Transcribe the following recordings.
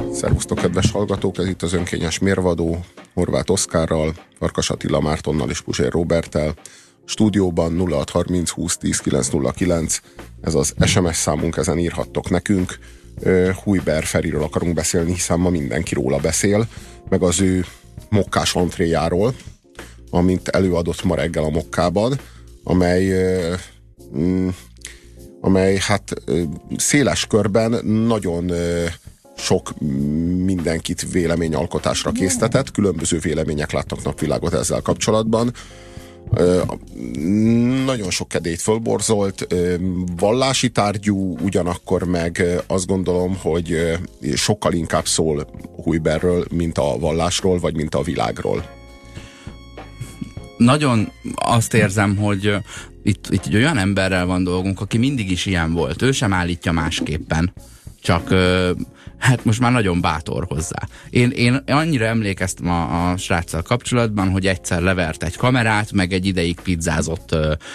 Szervusztok, kedves hallgatók! Ez itt az Önkényes Mérvadó, Horváth Oszkárral, Farkas Attila Mártonnal és Puzsér Róberttel. Stúdióban 0630 20 10 909, ez az SMS számunk, ezen írhattok nekünk. Hujber Feriről akarunk beszélni, hiszen ma mindenki róla beszél, meg az ő mokkás antréjáról, amint előadott ma reggel a Mokkában, amely hát széles körben nagyon sok mindenkit véleményalkotásra késztetett, különböző vélemények láttak napvilágot ezzel kapcsolatban. Nagyon sok kedélyt fölborzolt, vallási tárgyú, ugyanakkor meg azt gondolom, hogy sokkal inkább szól Hujberről, mint a vallásról, vagy mint a világról. Nagyon azt érzem, hogy itt egy olyan emberrel van dolgunk, aki mindig is ilyen volt. Ő sem állítja másképpen. Csak hát most már nagyon bátor hozzá. Én annyira emlékeztem a sráccal kapcsolatban, hogy egyszer levert egy kamerát, meg egy ideig pizzázott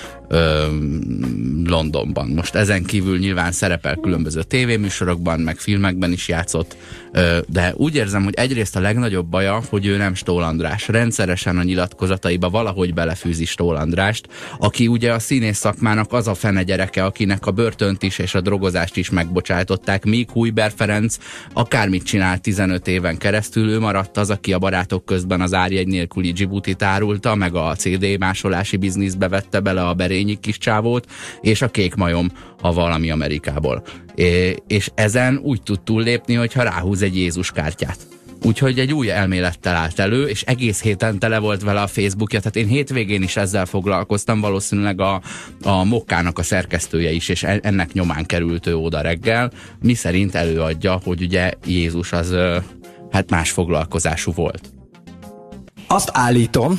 Londonban. Most ezen kívül nyilván szerepel különböző tévéműsorokban, meg filmekben is játszott, de úgy érzem, hogy egyrészt a legnagyobb baja, hogy ő nem Stól András. Rendszeresen a nyilatkozataiba valahogy belefűzi Stól Andrást, aki ugye a színész szakmának az a fene gyereke, akinek a börtönt is és a drogozást is megbocsátották, míg Hujber Ferenc akármit csinált 15 éven keresztül, ő maradt az, aki a Barátok közben az árjegy nélküli Djiboutit árulta, meg a CD másolási bizniszbe vette bele a Berényi kis csávót, és a Kék majom a Valami Amerikából. És ezen úgy tud túllépni, hogyha ráhúz egy Jézus kártyát. Úgyhogy egy új elmélettel állt elő, és egész héten tele volt vele a Facebookja, tehát én hétvégén is ezzel foglalkoztam, valószínűleg a Mokkának a szerkesztője is, és ennek nyomán került ő oda reggel, mi szerint előadja, hogy ugye Jézus az hát más foglalkozású volt. Azt állítom,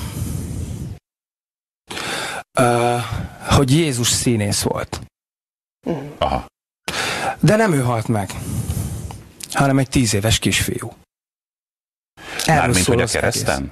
hogy Jézus színész volt. Aha. De nem ő halt meg, hanem egy 10 éves kisfiú. Mármint, hogy a kereszten?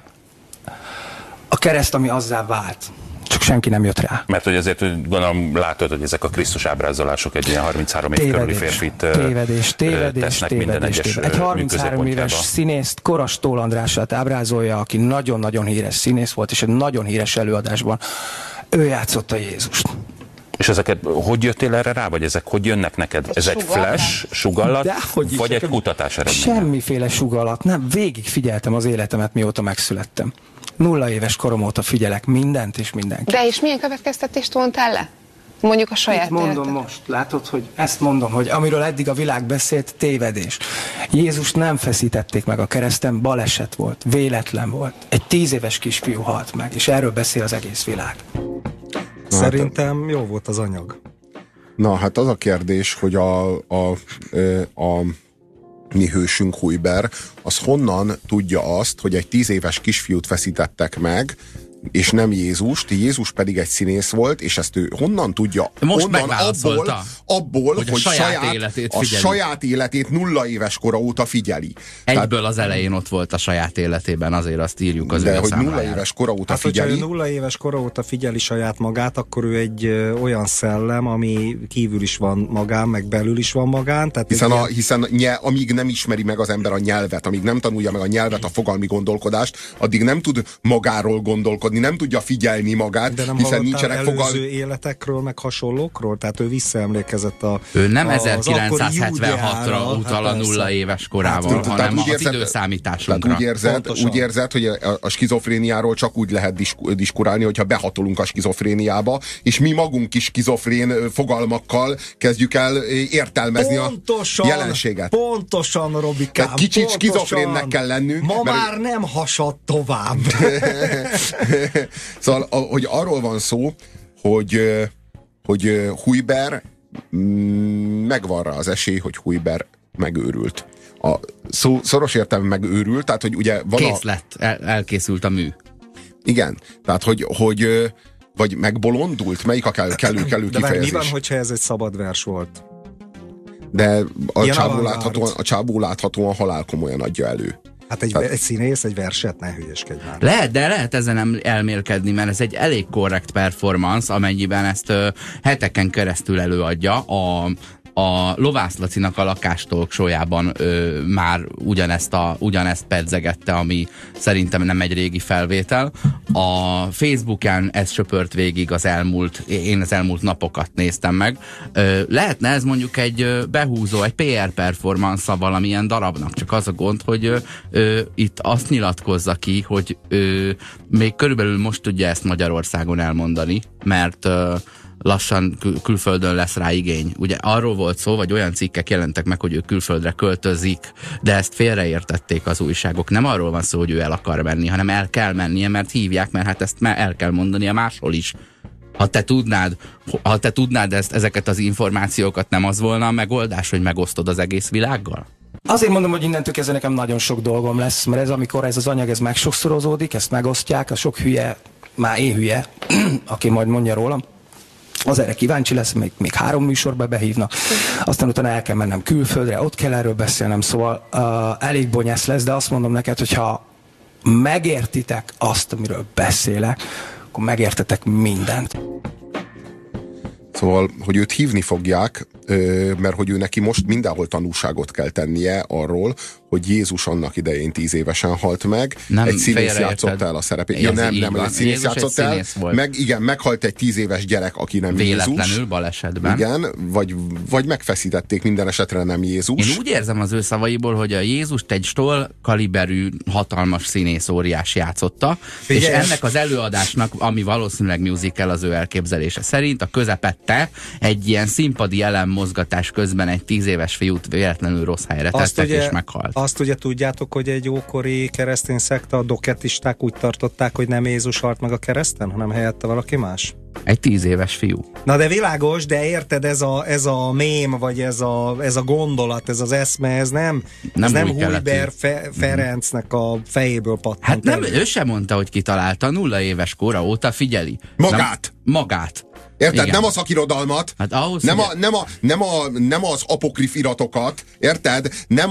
A kereszt, ami azzá vált. Csak senki nem jött rá. Mert hogy azért gondolom látod, hogy ezek a Krisztus ábrázolások egy ilyen 33 év körüli férfit tesznek minden egyes Egy 33 éves színészt, Koras Stól Andrását ábrázolja, aki nagyon-nagyon híres színész volt, és egy nagyon híres előadásban ő játszotta Jézust. És ezeket hogy jöttél erre rá, vagy ezek hogy jönnek neked? Ez egy flash, sugallat, vagy egy kutatás eredménye? Semmiféle sugallat, nem. Végig figyeltem az életemet, mióta megszülettem. 0 éves korom óta figyelek mindent és mindenkit. De és milyen következtetést vontál le? Mondjuk a saját mondom most, látod, hogy ezt mondom, hogy amiről eddig a világ beszélt, tévedés. Jézust nem feszítették meg a kereszten, baleset volt, véletlen volt. Egy 10 éves kisfiú halt meg, és erről beszél az egész világ. Szerintem jó volt az anyag. Na, hát az a kérdés, hogy a mi hősünk Hujber, az honnan tudja azt, hogy egy 10 éves kisfiút feszítettek meg, és nem Jézust, Jézus pedig egy színész volt, és ezt ő honnan tudja? Most honnan abból, hogy a saját életét 0 éves kora óta figyeli. Egyből az elején ott volt a saját életében, azért azt írjuk az de hogy 0 éves kora óta figyeli. Hogyha ő 0 éves kora óta figyeli saját magát, akkor ő egy olyan szellem, ami kívül is van magán, meg belül is van magán. Tehát hiszen amíg nem ismeri meg az ember a nyelvet, amíg nem tanulja meg a nyelvet, a fogalmi gondolkodást, addig nem tud magáról gondolkodni, nem tudja figyelni magát, de nem hiszen nincsenek előző életekről, meg hasonlókról? Tehát ő visszaemlékezett ő nem 1976-ra utal a 0 éves korával, hanem az időszámításokra. Úgy érzed, hogy a skizofréniáról csak úgy lehet diskurálni, hogyha behatolunk a skizofréniába, és mi magunk is skizofrén fogalmakkal kezdjük el értelmezni a jelenséget. Pontosan, Robikám. Kicsit skizofrénnek kell lennünk. Ma már nem hasad tovább. Szóval, hogy arról van szó, hogy Hujber, megvan rá az esély, hogy Hujber megőrült. A szoros értelemben megőrült, tehát hogy ugye van kész lett, elkészült a mű. Igen, tehát hogy vagy megbolondult, melyik a kellő kifejezés? De mi van, hogyha ez egy szabad vers volt? De a csábó láthatóan halálkomolyan adja elő. Hát egy színész, egy verset, ne hülyeskedj már. Lehet ezen elmélkedni, mert ez egy elég korrekt performance, amennyiben ezt heteken keresztül előadja. a Lovász Lacinak a Lakástalk show-jában már ugyanezt pedzegette, ami szerintem nem egy régi felvétel. A Facebookján ez söpört végig én az elmúlt napokat néztem meg. Lehetne ez mondjuk egy behúzó, egy PR performance valamilyen darabnak, csak az a gond, hogy itt azt nyilatkozza ki, hogy még körülbelül most tudja ezt Magyarországon elmondani, mert lassan külföldön lesz rá igény. Ugye arról volt szó, vagy olyan cikkek jelentek meg, hogy ő külföldre költözik, de ezt félreértették az újságok. Nem arról van szó, hogy ő el akar menni, hanem el kell mennie, mert hívják, mert hát ezt el kell mondania máshol is. Ha te tudnád ezeket az információkat, nem az volna a megoldás, hogy megosztod az egész világgal? Azért mondom, hogy innentől kezdve nekem nagyon sok dolgom lesz, mert amikor ez az anyag megsokszorozódik, ezt megosztják, a sok hülye, már én hülye, aki majd mondja rólam, az erre kíváncsi lesz, még 3 műsorba behívnak, aztán utána el kell mennem külföldre, ott kell erről beszélnem, szóval elég bonyász lesz, de azt mondom neked, hogyha megértitek azt, amiről beszélek, akkor megértetek mindent. Szóval, hogy őt hívni fogják, mert hogy ő neki most mindenhol tanúságot kell tennie arról, hogy Jézus annak idején 10 évesen halt meg, nem, egy színész játszott el a szerepét. Ja, nem, egy színész játszott el, meghalt egy 10 éves gyerek, aki nem véletlenül Jézus. Balesetben. Igen, vagy megfeszítették, minden esetre nem Jézus. Én úgy érzem az ő szavaiból, hogy a Jézust egy Stoll kaliberű hatalmas színész óriás játszotta, és ennek az előadásnak, ami valószínűleg musical az ő elképzelése szerint, a közepette egy ilyen színpadi elemmozgatás közben egy 10 éves fiút véletlenül rossz helyre tettek, és meghalt. Azt ugye tudjátok, hogy egy ókori keresztény szekta, a doketisták úgy tartották, hogy nem Jézus halt meg a kereszten, hanem helyette valaki más? Egy 10 éves fiú. Na de világos, de érted, ez a mém, vagy ez a gondolat, ez az eszme, ez nem Hújber Ferencnek a fejéből pattant. Hát nem, ő sem mondta, hogy kitalálta, 0 éves kora óta figyeli. Magát. Érted? Igen. Nem a szakirodalmat, hát ahhoz, nem az apokrif iratokat, érted? Nem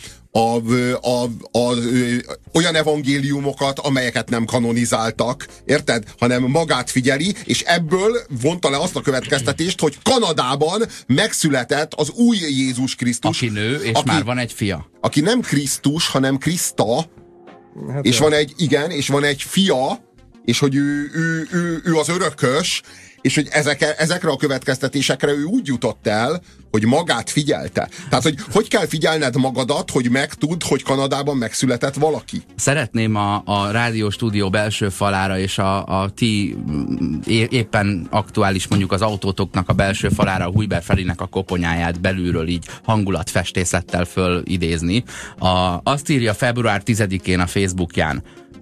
olyan evangéliumokat, amelyeket nem kanonizáltak, érted? Hanem magát figyeli, és ebből vonta le azt a következtetést, hogy Kanadában megszületett az új Jézus Krisztus. Aki nő, és már van egy fia. Aki nem Krisztus, hanem Kriszta, hát és van egy fia, és hogy ő az örökös, és hogy ezekre a következtetésekre ő úgy jutott el, hogy magát figyelte. Tehát, hogy kell figyelned magadat, hogy megtudd, hogy Kanadában megszületett valaki? Szeretném a rádióstúdió belső falára és a ti éppen aktuális mondjuk az autótoknak a belső falára a Hújber Ferinek a koponyáját belülről így hangulatfestészettel fölidézni. Azt írja február 10-én a Facebookján,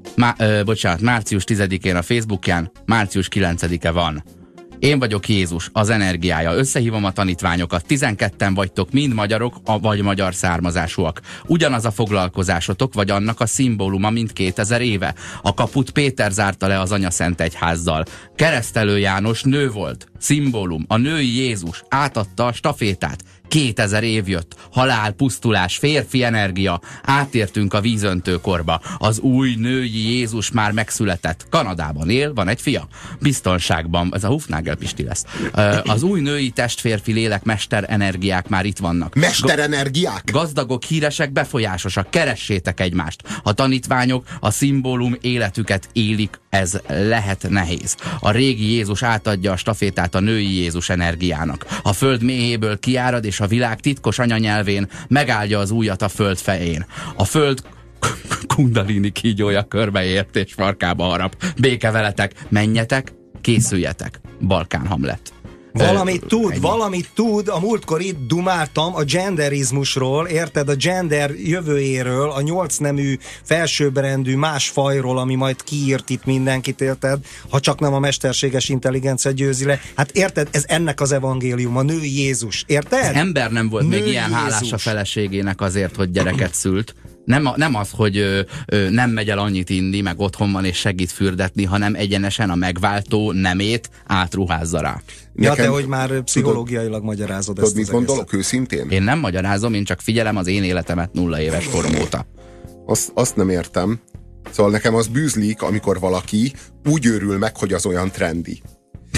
március 10-én a Facebookján, március 9-e van. Én vagyok Jézus, az energiája. Összehívom a tanítványokat. 12-en vagytok, mind magyarok, vagy magyar származásúak. Ugyanaz a foglalkozásotok, vagy annak a szimbóluma, mint 2000 éve. A kaput Péter zárta le az Anyaszent Egyházzal. Keresztelő János nő volt. Szimbólum. A női Jézus átadta a stafétát. 2000 év jött. Halál, pusztulás, férfi energia. Átértünk a vízöntőkorba. Az új női Jézus már megszületett. Kanadában él, van egy fia. Biztonságban. Ez a Hufnagel Pisti lesz. Az új női testférfi lélek mester energiák már itt vannak. Mester energiák? Gazdagok, híresek, befolyásosak. Keressétek egymást. A tanítványok a szimbólum életüket élik. Ez lehet nehéz. A régi Jézus átadja a stafétát a női Jézus energiának. A föld méhéből kiárad, és a világ titkos anyanyelvén megáldja az ujjat a föld fején. A föld kundalini kígyója körbeért és farkába harap. Béke veletek, menjetek, készüljetek. Balkán Hamlet. Valamit tud, a múltkor itt dumáltam a genderizmusról, érted, a gender jövőjéről, a 8 nemű felsőbbrendű más fajról, ami majd kiírt itt mindenkit, érted, ha csak nem a mesterséges intelligencia győzi le. Hát érted, ez ennek az evangélium, a női Jézus, érted? Az ember nem volt még ilyen hálás a feleségének azért, hogy gyereket szült. Nem az, hogy nem megy el annyit inni, meg otthon van és segít fürdetni, hanem egyenesen a megváltó nemét átruházza rá. Ja, te hogy már pszichológiailag magyarázod ezt. Mit gondolok őszintén? Én nem magyarázom, én csak figyelem az én életemet 0 éves korom óta. Azt nem értem. Szóval nekem az bűzlik, amikor valaki úgy őrül meg, hogy az olyan trendi.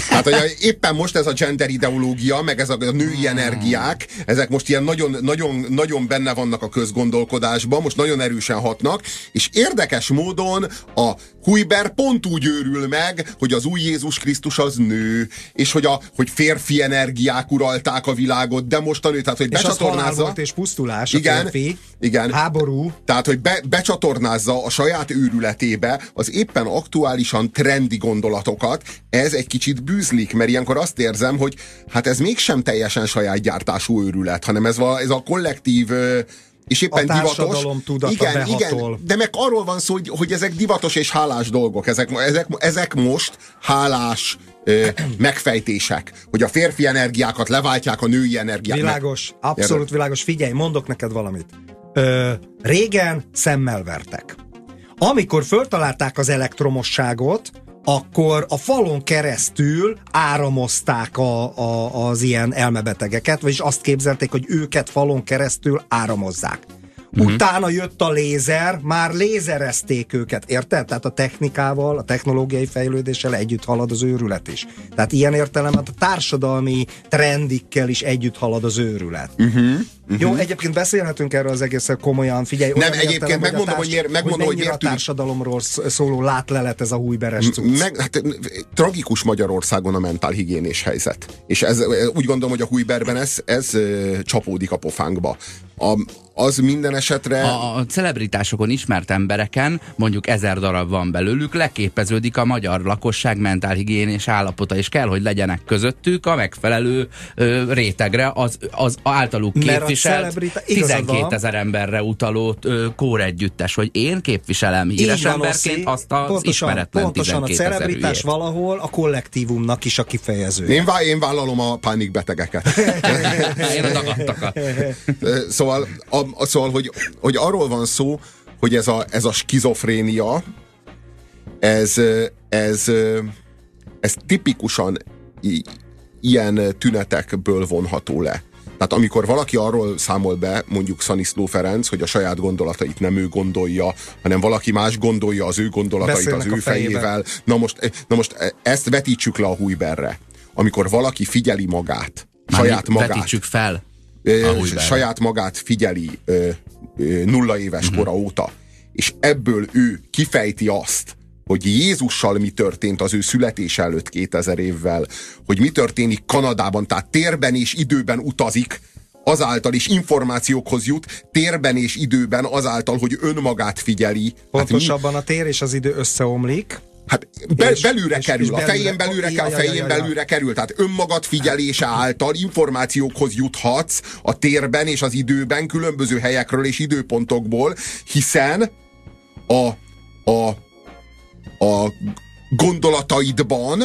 Hát, hogy éppen most ez a gender ideológia, meg ez a női energiák, ezek most ilyen nagyon benne vannak a közgondolkodásban, most nagyon erősen hatnak, és érdekes módon a Hujber pont úgy őrül meg, hogy az új Jézus Krisztus az nő, és hogy férfi energiák uralták a világot, de most a nő, tehát hogy becsatornázza... volt és pusztulás, igen, a férfi, igen, háború. Tehát, hogy becsatornázza a saját őrületébe az éppen aktuálisan trendi gondolatokat, ez egy kicsit bűzlik, mert ilyenkor azt érzem, hogy hát ez mégsem teljesen saját gyártású őrület, hanem ez a kollektív... és éppen a társadalom tudata behatol. Igen, de meg arról van szó, hogy ezek divatos és hálás dolgok. Ezek most hálás megfejtések, hogy a férfi energiákat leváltják a női energiákat. Világos, abszolút világos. Figyelj, mondok neked valamit. Régen szemmel vertek. Amikor föltalálták az elektromosságot, akkor a falon keresztül áramozták az ilyen elmebetegeket, vagyis azt képzelték, hogy őket falon keresztül áramozzák. Utána jött a lézer, már lézerezték őket, érted? Tehát a technikával, a technológiai fejlődéssel együtt halad az őrület is. Tehát ilyen értelemben a társadalmi trendikkel is együtt halad az őrület. Jó, egyébként beszélhetünk erről az egészen komolyan, figyelj. Nem, egyébként megmondom, hogy miért a társadalomról szóló látlelet ez a hújberes cucc. Hát, tragikus Magyarországon a mentálhigiénés helyzet. És úgy gondolom, hogy a Hujberben ez csapódik a pofánkba. Az minden esetre... A celebritásokon ismert embereken, mondjuk 1000 darab van belőlük, leképeződik a magyar lakosság mentálhigiénés állapota, és kell, hogy legyenek közöttük a megfelelő rétegre az általuk képviselt 12 000 emberre utaló kóregyüttes, hogy én képviselem híres emberként azt az ismeretlen pontosan 12 000 a celebritás valahol a kollektívumnak is a kifejező. Én vállalom a pánikbetegeket. Én a dagadtakat. Szóval, hogy arról van szó, hogy ez a skizofrénia, ez tipikusan ilyen tünetekből vonható le. Tehát amikor valaki arról számol be, mondjuk Szaniszló Ferenc, hogy a saját gondolatait nem ő gondolja, hanem valaki más gondolja az ő gondolatait beszélnek az ő fejével. Na most ezt vetítsük le a Hujberre. Amikor valaki figyeli magát, saját magát. Vetítsük fel. Saját magát figyeli 0 éves kora óta, és ebből ő kifejti azt, hogy Jézussal mi történt az ő születése előtt 2000 évvel, hogy mi történik Kanadában, tehát térben és időben utazik, azáltal is információkhoz jut, térben és időben azáltal, hogy önmagát figyeli. Pontosabban a tér és az idő összeomlik. Hát belülre kerül, a fején belülre kerül, tehát önmagad figyelése által információkhoz juthatsz a térben és az időben, különböző helyekről és időpontokból, hiszen a gondolataidban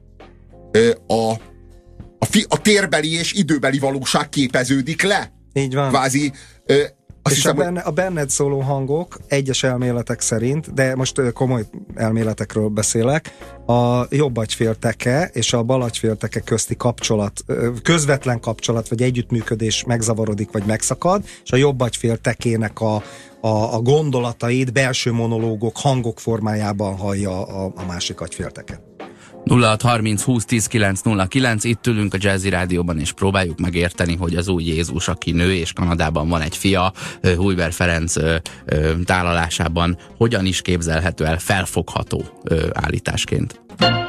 a térbeli és időbeli valóság képeződik le. Így van. Kvázi... És a benned szóló hangok egyes elméletek szerint, de most komoly elméletekről beszélek, a jobb agyfélteke és a bal agyfélteke közti kapcsolat, közvetlen kapcsolat vagy együttműködés megzavarodik vagy megszakad, és a jobb agyféltekének a gondolatait belső monológok, hangok formájában hallja a másik agyfélteke. 0630 20 10 909, itt ülünk a Jazzy Rádióban, és próbáljuk megérteni, hogy az új Jézus, aki nő, és Kanadában van egy fia, Hujber Ferenc tálalásában hogyan is képzelhető el felfogható állításként.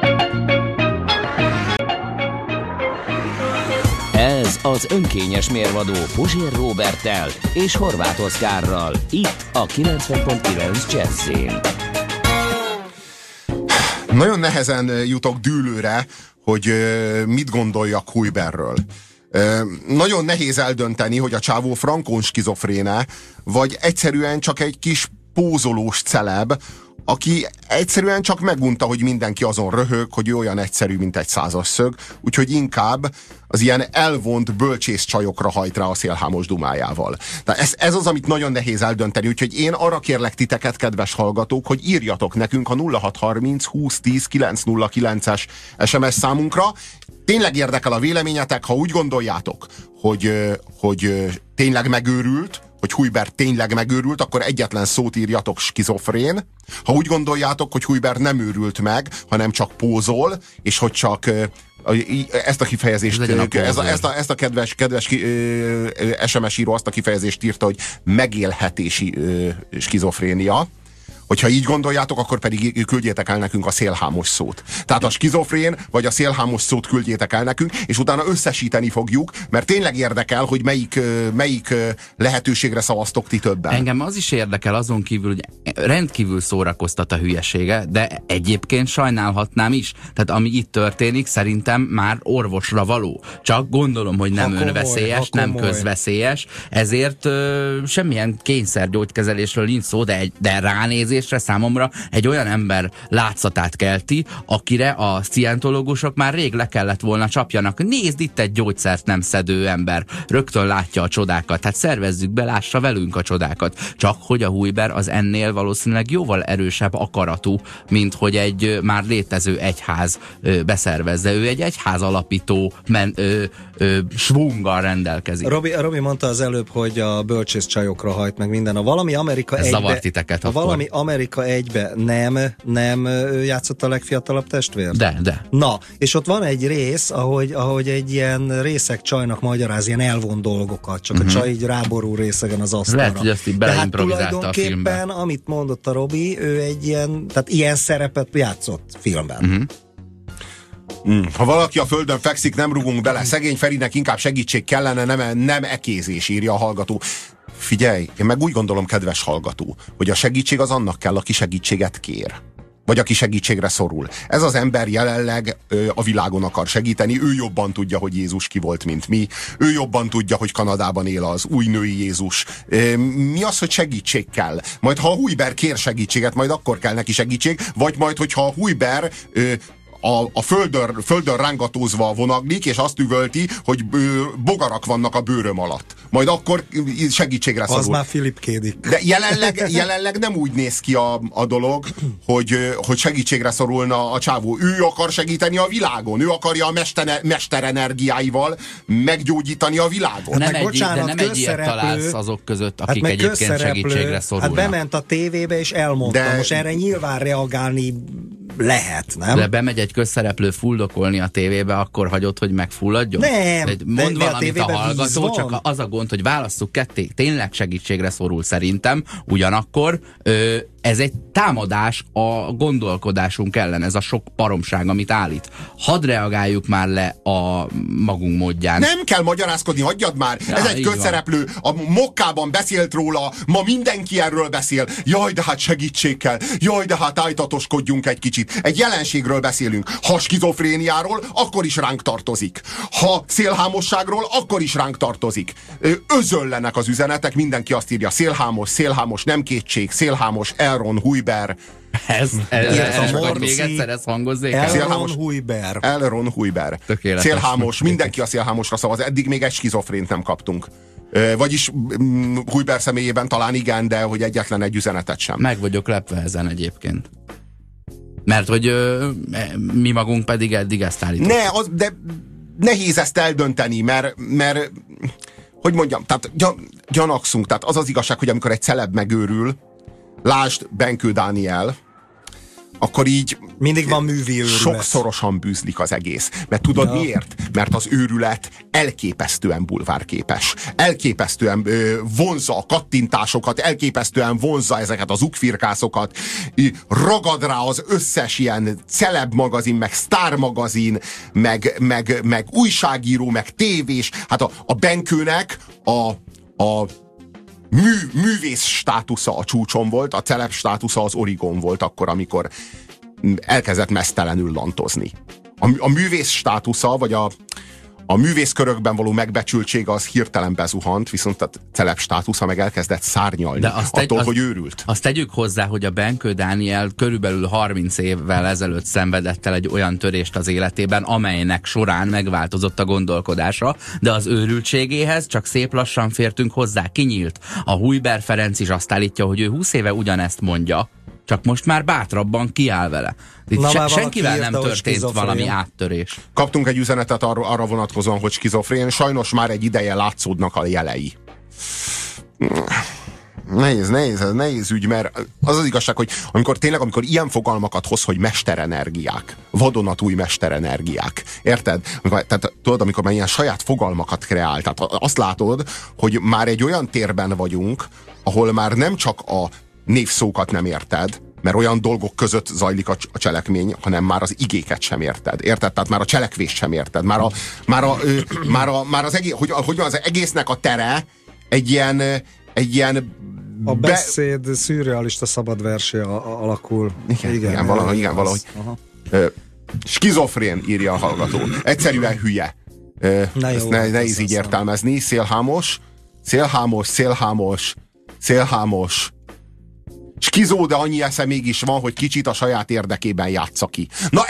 Ez az önkényes mérvadó Puzsér Róberttel és Horváth Oszkárral, itt a 90.9 Jazzyn. Nagyon nehezen jutok dűlőre, hogy mit gondoljak Hujberről. Nagyon nehéz eldönteni, hogy a csávó frankón skizofréne, vagy egyszerűen csak egy kis pózolós celeb, aki egyszerűen csak megunta, hogy mindenki azon röhög, hogy ő olyan egyszerű, mint egy százasszög, úgyhogy inkább az ilyen elvont bölcsész csajokra hajt rá a szélhámos dumájával. Tehát ez az, amit nagyon nehéz eldönteni, úgyhogy én arra kérlek titeket, kedves hallgatók, hogy írjatok nekünk a 0630 20 10 909-es SMS számunkra. Tényleg érdekel a véleményetek, ha úgy gondoljátok, hogy tényleg megőrült, hogy Hujber tényleg megőrült, akkor egyetlen szót írjatok: skizofrén. Ha úgy gondoljátok, hogy Hujber nem őrült meg, hanem csak pózol, és hogy csak ezt a kifejezést, ezt a kedves SMS író azt a kifejezést írta, hogy megélhetési skizofrénia. Hogyha így gondoljátok, akkor pedig küldjétek el nekünk a szélhámos szót. Tehát a skizofrén vagy a szélhámos szót küldjétek el nekünk, és utána összesíteni fogjuk, mert tényleg érdekel, hogy melyik lehetőségre szavaztok ti többen. Engem az is érdekel, azon kívül, hogy rendkívül szórakoztat a hülyesége, de egyébként sajnálhatnám is. Tehát ami itt történik, szerintem már orvosra való. Csak gondolom, hogy nem önveszélyes, nem közveszélyes, ezért semmilyen kényszergyógykezelésről nincs szó, de ránézés számomra egy olyan ember látszatát kelti, akire a szientológusok már rég le kellett volna csapjanak. Nézd, itt egy gyógyszert nem szedő ember. Rögtön látja a csodákat. Tehát szervezzük be, lássa velünk a csodákat. Csak hogy a Hujber az ennél valószínűleg jóval erősebb akaratú, mint hogy egy már létező egyház beszervezze. Ő egy egyház alapító svunggal rendelkezik. Robi mondta az előbb, hogy a bölcsész csajokra hajt meg minden. A valami Amerika ez zavart titeket akkor. Valami Amerika egybe nem játszott a legfiatalabb testvér? De. Na, és ott van egy rész, ahogy egy ilyen részeg csajnak magyaráz ilyen elvont dolgokat, csak a csaj így ráborul részegen az asztalra. Lehet, hogy azt így beleimprovisálta a filmben. Tulajdonképpen, amit mondott a Robi, ő egy ilyen, tehát ilyen szerepet játszott filmben. Ha valaki a földön fekszik, nem rugunk bele. Szegény Ferinek inkább segítség kellene, nem ekézés, írja a hallgató. Figyelj, én meg úgy gondolom, kedves hallgató, hogy a segítség az annak kell, aki segítséget kér. Vagy aki segítségre szorul. Ez az ember jelenleg a világon akar segíteni, ő jobban tudja, hogy Jézus ki volt, mint mi. Ő jobban tudja, hogy Kanadában él az új női Jézus. Mi az, hogy segítség kell? Majd ha a Hujber kér segítséget, majd akkor kell neki segítség, vagy majd, hogyha a Hujber a földön rángatózva vonaglik, és azt üvölti, hogy bogarak vannak a bőröm alatt. Majd akkor segítségre szorul. Az már Philip Kédik. De jelenleg nem úgy néz ki a dolog, hogy segítségre szorulna a csávó. Ő akar segíteni a világon. Ő akarja a mesterenergiáival meggyógyítani a világon. Nem egy ilyet találsz azok között, akik egyébként segítségre szorulnak. Hát bement a tévébe és elmondta. Most erre nyilván reagálni lehet, nem? De bemegy egy közszereplő fuldokolni a tévébe, akkor hagyod, hogy megfulladjon? Nem. Mond valamit a hallgató, csak az a gond, hogy válasszuk ketté. Tényleg segítségre szorul szerintem, ugyanakkor ez egy támadás a gondolkodásunk ellen, ez a sok paromság, amit állít. Hadd reagáljuk már le a magunk módján. Nem kell magyarázkodni, hagyjad már! Ja, ez egy közszereplő, a Mokkában beszélt róla, ma mindenki erről beszél. Jaj, de hát segítség kell. Jaj, de hát ájtatoskodjunk egy kicsit. Egy jelenségről beszélünk. Ha skizofréniáról, akkor is ránk tartozik. Ha szélhámosságról, akkor is ránk tartozik. Özöllenek az üzenetek, mindenki azt írja: szélhámos, nem kétség, szélhámos, Elron Hujber. Ez még egyszer ez hangozzék. Elron Hujber. Szélhámos, mindenki a szélhámosra szavaz. Eddig még egy skizofrént nem kaptunk. Vagyis Hujber személyében talán igen, de hogy egyetlen egy üzenetet sem. Meg vagyok lepve ezen egyébként. Mert hogy mi magunk pedig eddig ezt állítottuk. De nehéz ezt eldönteni, mert hogy mondjam, tehát gyanakszunk. Tehát az az igazság, hogy amikor egy celeb megőrül, lásd Benkő Dániel, akkor így mindig van művi őrület. Sokszorosan bűzlik az egész. Mert tudod miért? Mert az őrület elképesztően bulvárképes. Elképesztően vonzza a kattintásokat, elképesztően vonzza ezeket az ukfirkászokat, ragad rá az összes ilyen celeb magazin, meg sztár magazin, meg újságíró, meg tévés. Hát a Benkőnek a művész státusza a csúcson volt, a celeb státusza az Origon volt akkor, amikor elkezdett meztelenül lantozni. A művész státusza, vagy a művészkörökben való megbecsültsége az hirtelen bezuhant, viszont a celeb státusza meg elkezdett szárnyalni hogy őrült. Azt tegyük hozzá, hogy a Benkő Dániel körülbelül 30 évvel ezelőtt szenvedett el egy olyan törést az életében, amelynek során megváltozott a gondolkodása, de az őrültségéhez csak szép lassan fértünk hozzá, kinyílt. A Hujber Ferenc is azt állítja, hogy ő 20 éve ugyanezt mondja, csak most már bátrabban kiáll vele. Senkivel nem történt valami áttörés. Kaptunk egy üzenetet arra vonatkozóan, hogy skizofrén, sajnos már egy ideje látszódnak a jelei. Nehéz ügy, mert az igazság, hogy amikor ilyen fogalmakat hoz, hogy mesterenergiák, vadonatúj mesterenergiák, érted? Amikor már ilyen saját fogalmakat kreál, tehát azt látod, hogy már egy olyan térben vagyunk, ahol már nem csak a névszókat nem érted, mert olyan dolgok között zajlik a cselekmény, hanem már az igéket sem érted. Érted? Tehát már a cselekvést sem érted. Már az egész, hogy az egésznek a tere egy ilyen a beszéd szürrealista szabad versé alakul. Igen, valahogy. Skizofrén, írja a hallgató. Egyszerűen hülye. Ezt nehéz így értelmezni. Szélhámos. Skizó, de annyi esze mégis van, hogy kicsit a saját érdekében játsza ki.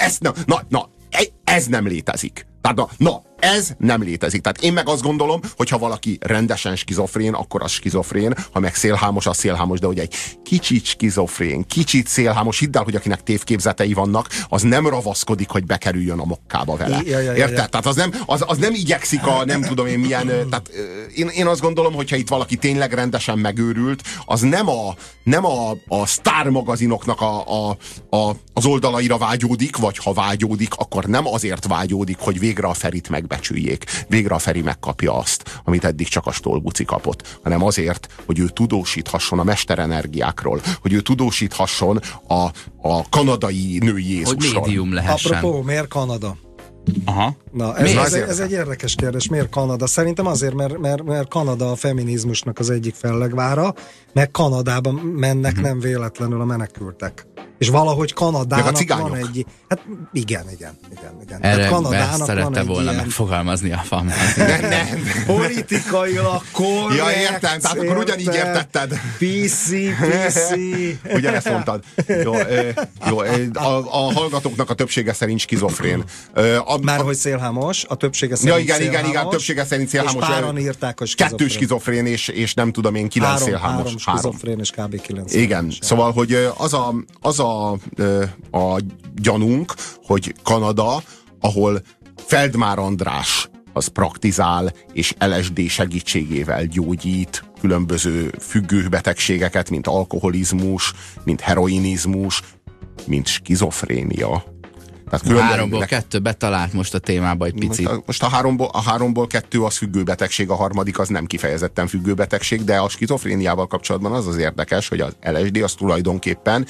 Ez nem létezik. Tehát ez nem létezik. Tehát én meg azt gondolom, hogy ha valaki rendesen skizofrén, akkor az skizofrén, ha meg szélhámos, az szélhámos, de hogy egy kicsit skizofrén, kicsit szélhámos, hidd el, hogy akinek tévképzetei vannak, az nem ravaszkodik, hogy bekerüljön a mokkába vele. Érted? Tehát az nem igyekszik a nem tudom én milyen... Tehát én azt gondolom, hogyha itt valaki tényleg rendesen megőrült, az nem a sztár magazinoknak az oldalaira vágyódik, vagy ha vágyódik, akkor nem azért vágyódik, hogy végre a Ferit megbecsüljék. Végre a Feri megkapja azt, amit eddig csak a Stolbuci kapott, hanem azért, hogy ő tudósíthasson a mesterenergiákról, hogy ő tudósíthasson a kanadai női Jézusról. Hogy médium lehessen. Apropó, miért Kanada? Aha. Na, ez egy érdekes kérdés. Miért Kanada? Szerintem azért, mert Kanada a feminizmusnak az egyik fellegvára, meg Kanadában mennek nem véletlenül a menekültek. És valahogy Kanadának van egy... Hát igen. Erre Kanadának szerette volna ilyen... megfogalmazni a FAM. Nem. Politikailag korrekt. Ja, értem, tehát akkor ugyanígy értetted. PC. Ugyanezt mondtad. Jó, a hallgatóknak a többsége szerint skizofrén. Márhogy szélhámos, a többsége szerint igen, többsége szerint szélhámos. És páran írták a skizofrén. 2 skizofrén és nem tudom én 9 szélhámos. 3 skizofrén és kb. 9. Igen, szóval, hogy az a gyanunk, hogy Kanada, ahol Feldmár András az praktizál, és LSD segítségével gyógyít különböző függőbetegségeket, mint alkoholizmus, mint heroinizmus, mint skizofrénia. Tehát 3-ból 2 betalált most a témába egy picit. Most a 3-ból 2 az függőbetegség, a harmadik az nem kifejezetten függőbetegség, de a skizofréniával kapcsolatban az érdekes, hogy az LSD az tulajdonképpen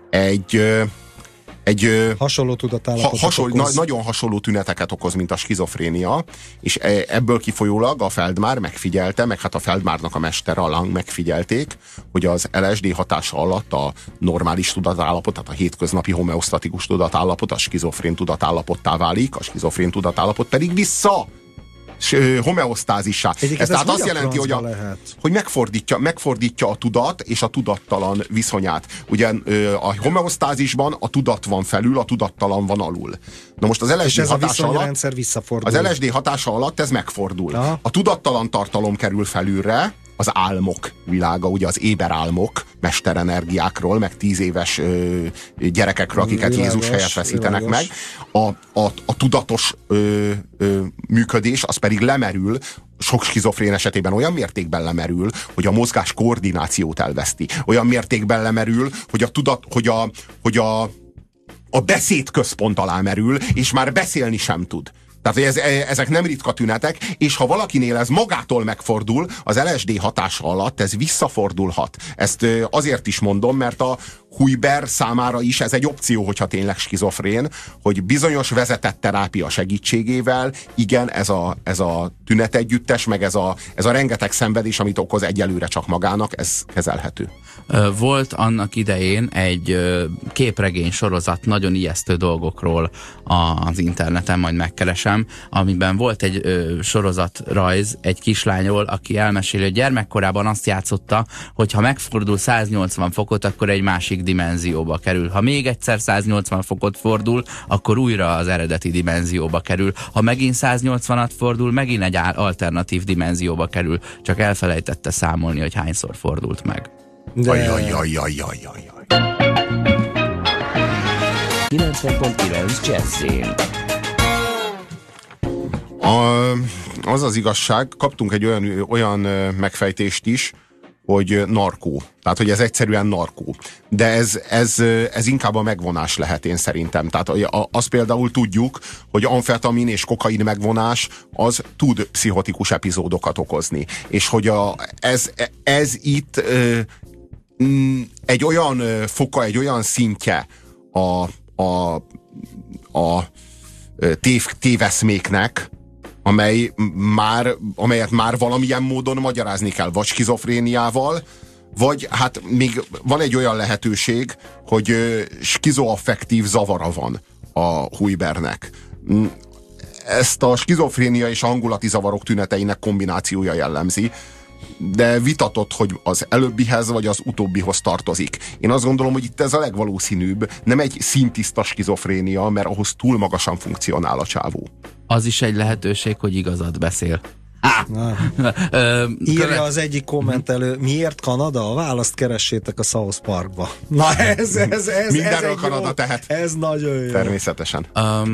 egy hasonló tudatállapotot nagyon hasonló tüneteket okoz, mint a skizofrénia, és ebből kifolyólag a Feldmár megfigyelte, meg hát a Feldmárnak a mestere, a Lang megfigyelték, hogy az LSD hatása alatt a normális tudatállapot, tehát a hétköznapi homeosztatikus tudatállapot a skizofrén tudatállapottá válik, a skizofrén tudatállapot pedig vissza homeosztázissá. Ez tehát azt jelenti, hogy megfordítja a tudat és a tudattalan viszonyát. Ugye a homeosztázisban a tudat van felül, a tudattalan van alul. Na most az LSD hatása alatt, az LSD hatása alatt ez megfordul. Aha. A tudattalan tartalom kerül felülre, az álmok világa, ugye az éberálmok, mesterenergiákról, meg 10 éves gyerekekről, akiket Jézus helyett veszítenek meg. A tudatos működés, az pedig lemerül, sok skizofrén esetében olyan mértékben lemerül, hogy a mozgás koordinációt elveszti. Olyan mértékben lemerül, hogy a beszéd központ alá merül, és már beszélni sem tud. Tehát ezek nem ritka tünetek, és ha valakinél ez magától megfordul, az LSD hatása alatt ez visszafordulhat. Ezt azért is mondom, mert a Huyber számára is ez egy opció, hogyha tényleg skizofrén, hogy bizonyos vezetett terápia segítségével, igen, ez a tünetegyüttes, meg ez a rengeteg szenvedés, amit okoz egyelőre csak magának, ez kezelhető. Volt annak idején egy képregény sorozat nagyon ijesztő dolgokról az interneten, majd megkeresem, amiben volt egy sorozatrajz egy kislányról, aki elmeséli, hogy gyermekkorában azt játszotta, hogy ha megfordul 180 fokot, akkor egy másik dimenzióba kerül. Ha még egyszer 180 fokot fordul, akkor újra az eredeti dimenzióba kerül. Ha megint 180-at fordul, megint egy alternatív dimenzióba kerül. Csak elfelejtette számolni, hogy hányszor fordult meg. Ajajajajajajaj. 90.9 Jazzin. Az az igazság, kaptunk egy olyan megfejtést is, hogy narkó. Tehát, hogy ez egyszerűen narkó. De ez inkább a megvonás lehet, én szerintem. Tehát azt például tudjuk, hogy amfetamin és kokain megvonás az tud pszichotikus epizódokat okozni. És hogy ez itt egy olyan foka, egy olyan szintje a téveszméknek, amelyet már valamilyen módon magyarázni kell, vagy skizofréniával, vagy hát még van egy olyan lehetőség, hogy skizoaffektív zavara van a Huybernek. Ezt a skizofrénia és a hangulati zavarok tüneteinek kombinációja jellemzi, de vitatott, hogy az előbbihez vagy az utóbbihoz tartozik. Én azt gondolom, hogy itt ez a legvalószínűbb, nem egy szintiszta skizofrénia, mert ahhoz túl magasan funkcionál a csávó. Az is egy lehetőség, hogy igazat beszél. Írja az egyik kommentelő, miért Kanada? A választ keressétek a South Parkba. Na ez mindenről Kanada tehet. Ez nagyon jó. Természetesen.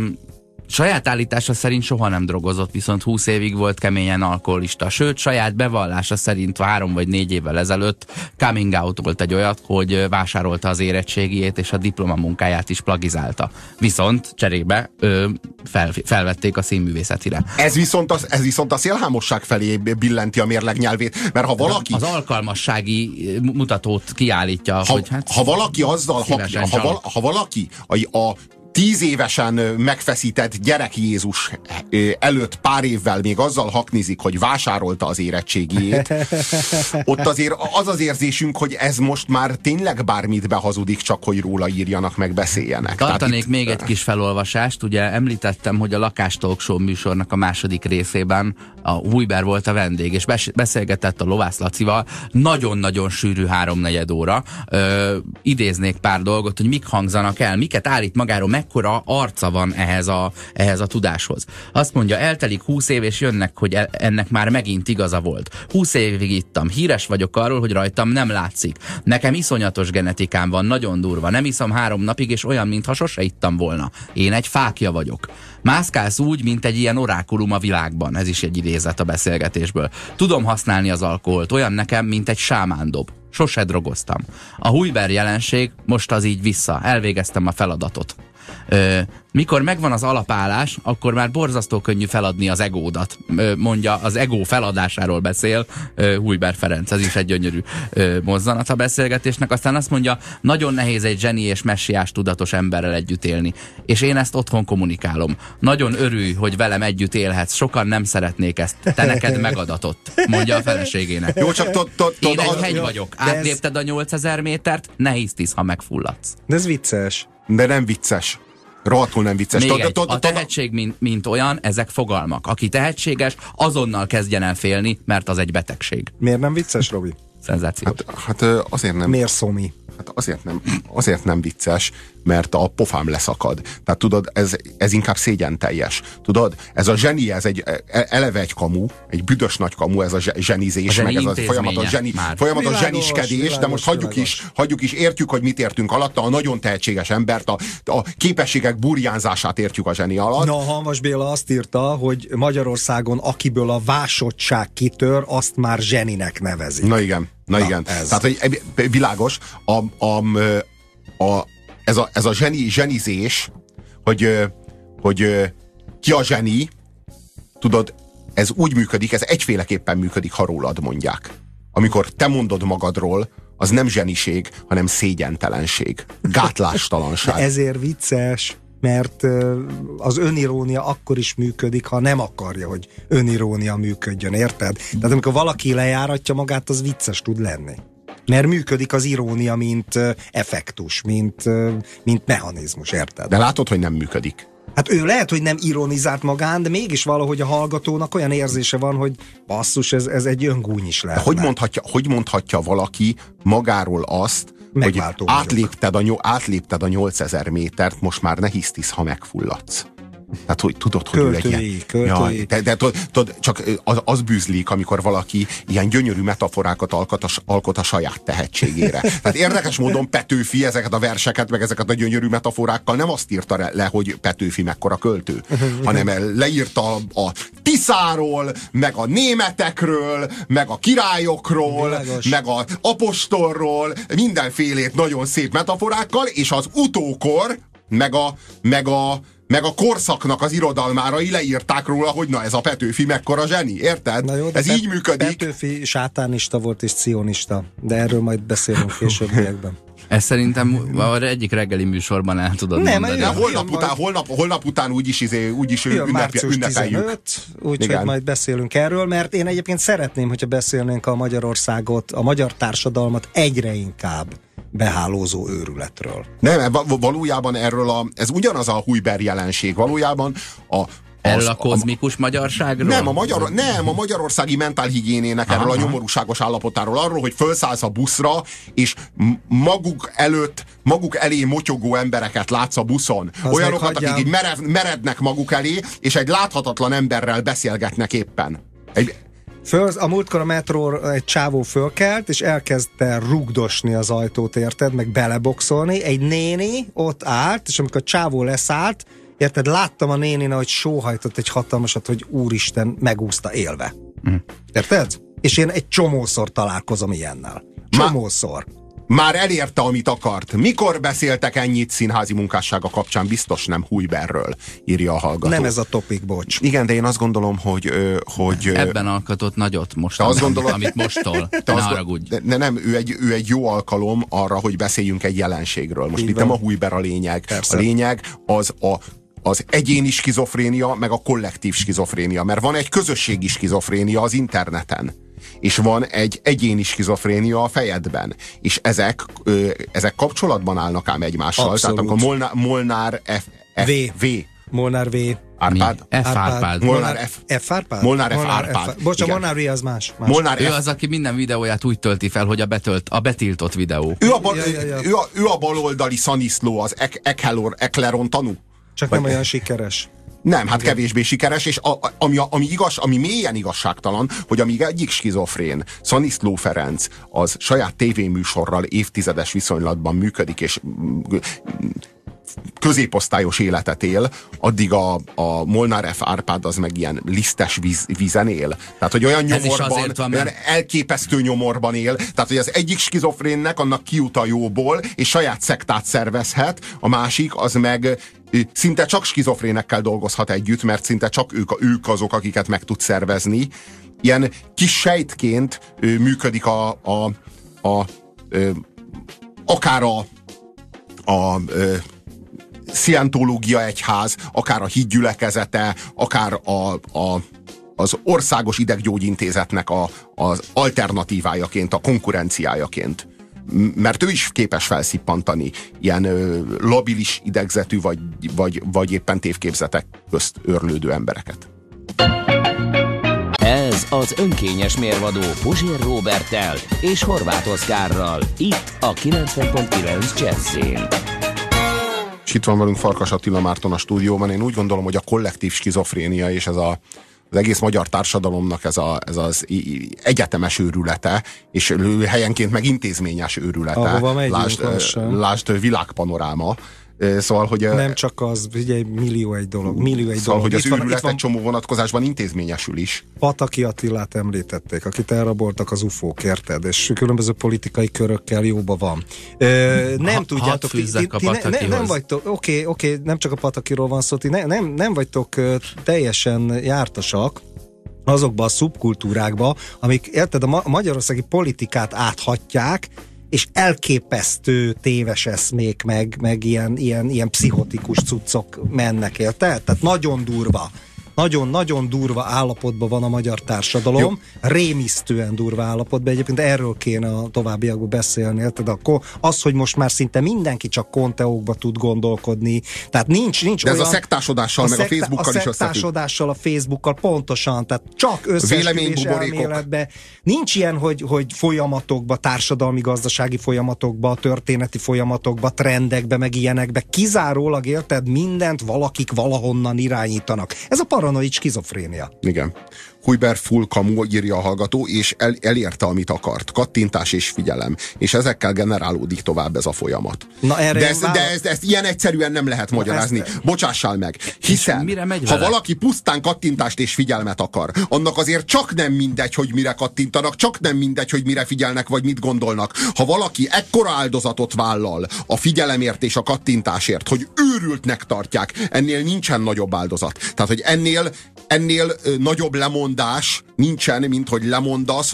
Saját állítása szerint soha nem drogozott, viszont 20 évig volt keményen alkoholista. Sőt, saját bevallása szerint 3 vagy 4 évvel ezelőtt coming out volt egy olyat, hogy vásárolta az érettségiét és a diplomamunkáját is plagizálta. Viszont cserébe felvették a színművészetire. Ez viszont a szélhámosság felé billenti a mérleg nyelvét, mert ha valaki... Az alkalmassági mutatót kiállítja, hogy hát... Ha valaki azzal... Ha valaki a 10 évesen megfeszített gyerek Jézus előtt pár évvel még azzal haknizik, hogy vásárolta az érettségiét, ott azért az érzésünk, hogy ez most már tényleg bármit behazudik, csak hogy róla írjanak, meg beszéljenek. Tartanék még egy kis felolvasást. Ugye említettem, hogy a Lakás Talk Show műsornak a második részében a Huyber volt a vendég, és beszélgetett a Lovász Lacival. Nagyon-nagyon sűrű 3-4 óra. Idéznék pár dolgot, hogy mik hangzanak el, miket állít magáról, mekkora arca van ehhez a tudáshoz. Azt mondja, eltelik 20 év, és jönnek, hogy ennek már megint igaza volt. 20 évig ittam. Híres vagyok arról, hogy rajtam nem látszik. Nekem iszonyatos genetikám van, nagyon durva. Nem iszom 3 napig, és olyan, mintha sose ittam volna. Én egy fákja vagyok. Mászkálsz úgy, mint egy ilyen orákulum a világban. Ez is egy idézet a beszélgetésből. Tudom használni az alkoholt, olyan nekem, mint egy sámándob. Sose drogoztam. A Huyber jelenség most az így vissza. Elvégeztem a feladatot. Mikor megvan az alapállás, akkor már borzasztó könnyű feladni az egódat. Mondja, az egó feladásáról beszél Huyber Ferenc. Ez is egy gyönyörű mozzanat a beszélgetésnek. Aztán azt mondja, nagyon nehéz egy zseni és messiás tudatos emberrel együtt élni. És én ezt otthon kommunikálom. Nagyon örülj, hogy velem együtt élhetsz. Sokan nem szeretnék ezt. Te neked megadatott, mondja a feleségének. Jó, csak én egy hegy vagyok. Átlépted a 8000 métert, ne hisztisz, ha megfulladsz. De ez vicces. De nem vicces. Rohadtul nem vicces. A tehetség, mint olyan, ezek fogalmak. Aki tehetséges, azonnal kezdjen el félni, mert az egy betegség. Miért nem vicces, Robi? Szenzációs. Hát azért nem. Miért szomi? Hát azért nem vicces, mert a pofám leszakad. Tehát tudod, ez inkább szégyenteljes. Tudod, ez a zseni, ez eleve egy kamu, egy büdös nagy kamu, ez a zsenizés, meg ez a folyamatos zseniskedés, de most hagyjuk is, értjük, hogy mit értünk alatta, a nagyon tehetséges embert, a képességek burjánzását értjük a zseni alatt. Na, Halmas Béla azt írta, hogy Magyarországon akiből a vásottság kitör, azt már zseninek nevezik. Na igen. Tehát, hogy világos, ez a zsenizés, hogy ki a zseni, tudod, ez úgy működik, ez egyféleképpen működik, ha rólad mondják. Amikor te mondod magadról, az nem zseniség, hanem szégyentelenség, gátlástalanság. De ezért vicces, mert az önirónia akkor is működik, ha nem akarja, hogy önirónia működjön, érted? Tehát amikor valaki lejáratja magát, az vicces tud lenni. Mert működik az irónia, mint effektus, mint mechanizmus, érted? De látod, hogy nem működik. Hát ő lehet, hogy nem ironizált magán, de mégis valahogy a hallgatónak olyan érzése van, hogy basszus, ez egy öngúny is lehet. Hogy mondhatja valaki magáról azt, hogy átlépted a 8000 métert, most már ne hisztisz, ha megfulladsz. Tehát, hogy tudod, hogy költői. De tudod, csak az bűzlik, amikor valaki ilyen gyönyörű metaforákat alkot a saját tehetségére. Tehát érdekes módon Petőfi ezeket a verseket, meg ezeket a gyönyörű metaforákkal nem azt írta le, hogy Petőfi mekkora költő, hanem leírta a Tiszáról, meg a németekről, meg a királyokról, meg az apostolról, mindenfélét nagyon szép metaforákkal, és az utókor, meg a korszaknak az irodalmárai leírták róla, hogy na ez a Petőfi mekkora zseni, érted? Na jó, ez így működik. Petőfi sátánista volt és cionista, de erről majd beszélünk későbbiekben. Ez szerintem egyik reggeli műsorban el tudod mondani. Holnap után úgyis ünnepeljük. Úgyhogy majd beszélünk erről, mert én egyébként szeretném, hogyha beszélnénk a Magyarországot, a magyar társadalmat egyre inkább behálózó őrületről. Nem, valójában ez ugyanaz a Hujber jelenség. Valójában erről a kozmikus magyarságról? Nem, a magyarországi mentálhigiénének erről a nyomorúságos állapotáról, arról, hogy felszállsz a buszra, és maguk elé motyogó embereket látsz a buszon. Olyanokat, akik így merednek maguk elé, és egy láthatatlan emberrel beszélgetnek éppen. A múltkor a metró egy csávó fölkelt, és elkezdte rugdosni az ajtót, érted, meg beleboxolni. Egy néni ott állt, és amikor a csávó leszállt, érted, láttam a nénin, ahogy sóhajtott egy hatalmasat, hogy úristen, megúszta élve. Érted? És én egy csomószor találkozom ilyennel. Csomószor. Már elérte, amit akart. Mikor beszéltek ennyit színházi munkássága kapcsán? Biztos nem Hujberről, írja a hallgató. Nem ez a topik, bocs. Igen, de én azt gondolom, hogy ebben alkotott nagyot most, amit mostól. Ne haragudj. Nem, ő egy jó alkalom arra, hogy beszéljünk egy jelenségről. Most itt nem a Hujber a lényeg. Persze. A lényeg az egyéni skizofrénia, meg a kollektív skizofrénia. Mert van egy közösségi skizofrénia az interneten, és van egy egyéni skizofrénia a fejedben. És ezek kapcsolatban állnak ám egymással. Abszolút. Tehát amikor Molnár V. Molnár V. Árpád? F. Árpád. Molnár F. F. Árpád? Molnár F. Árpád. Bocs, a Molnár V az más. Ő az, aki minden videóját úgy tölti fel, hogy a betiltott videó. Ő a baloldali Szaniszló, az Ekleron tanú. Csak nem olyan sikeres. Nem, hát kevésbé sikeres, és ami mélyen igazságtalan, hogy amíg egyik skizofrén, Szaniszló Ferenc, az saját tévéműsorral évtizedes viszonylatban működik, és középosztályos életet él, addig a Molnár F. Árpád az meg ilyen lisztes vízen él. Tehát, hogy olyan nyomorban, olyan elképesztő nyomorban él. Tehát, hogy az egyik skizofrénnek annak kijut a jóból, és saját szektát szervezhet, a másik az meg szinte csak skizofrénekkel dolgozhat együtt, mert szinte csak ők azok, akiket meg tud szervezni. Ilyen kis sejtként működik akár a szientológia egyház, akár a hídgyülekezete, akár az országos ideggyógyintézetnek az alternatívájaként, a konkurenciájaként. Mert ő is képes felszippantani ilyen labilis idegzetű, vagy éppen tévképzetek közt őrlődő embereket. Ez az önkényes mérvadó Puzsér Róberttel és Horváth Oszkárral, itt a 90.9 Jazzyn. És itt van velünk Farkas Attila Márton a stúdióban. Én úgy gondolom, hogy a kollektív skizofrénia és ez az egész magyar társadalomnak ez az egyetemes őrülete, és helyenként meg intézményes őrülete. Lásd világpanoráma. Szóval, hogy nem csak az, ugye millió egy dolog. Szóval, hogy az őrület egy csomó vonatkozásban intézményesül is. Pataki Attilát említették, akit elraboltak az UFO-k, érted? És különböző politikai körökkel jóba van. Nem tudjátok, nem vagytok, oké, nem csak a Patakiról van szó, nem vagytok teljesen jártasak azokba a szubkultúrákba, amik, érted, a magyarországi politikát áthatják, és elképesztő téves eszmék, meg ilyen pszichotikus cuccok mennek, érted? Tehát nagyon durva. Nagyon-nagyon durva állapotban van a magyar társadalom, rémisztően durva állapotban, egyébként erről kéne a továbbiakban beszélni, tehát akkor az, hogy most már szinte mindenki csak konteókba tud gondolkodni, tehát nincs de olyan... ez a szektásodással, meg a Facebookkal is összefügg. A szektásodással, a Facebookkal pontosan, tehát csak összeesküvés elméletben. Nincs ilyen, hogy folyamatokba, társadalmi, gazdasági folyamatokba, történeti folyamatokba, trendekbe, meg ilyenekbe, kizárólag érted, mindent valakik valahonnan irányítanak. Ez a paranoid skizofrénia. Igen. Hujber full kamu, írja a hallgató, és elérte, amit akart. Kattintás és figyelem. És ezekkel generálódik tovább ez a folyamat. De ezt ilyen egyszerűen nem lehet magyarázni. Bocsássál meg. Hiszen, ha valaki pusztán kattintást és figyelmet akar, annak azért csak nem mindegy, hogy mire kattintanak, csak nem mindegy, hogy mire figyelnek, vagy mit gondolnak. Ha valaki ekkora áldozatot vállal a figyelemért és a kattintásért, hogy őrültnek tartják, ennél nincsen nagyobb áldozat. Tehát, hogy ennél nagyobb lemondás nincsen, mint hogy lemondasz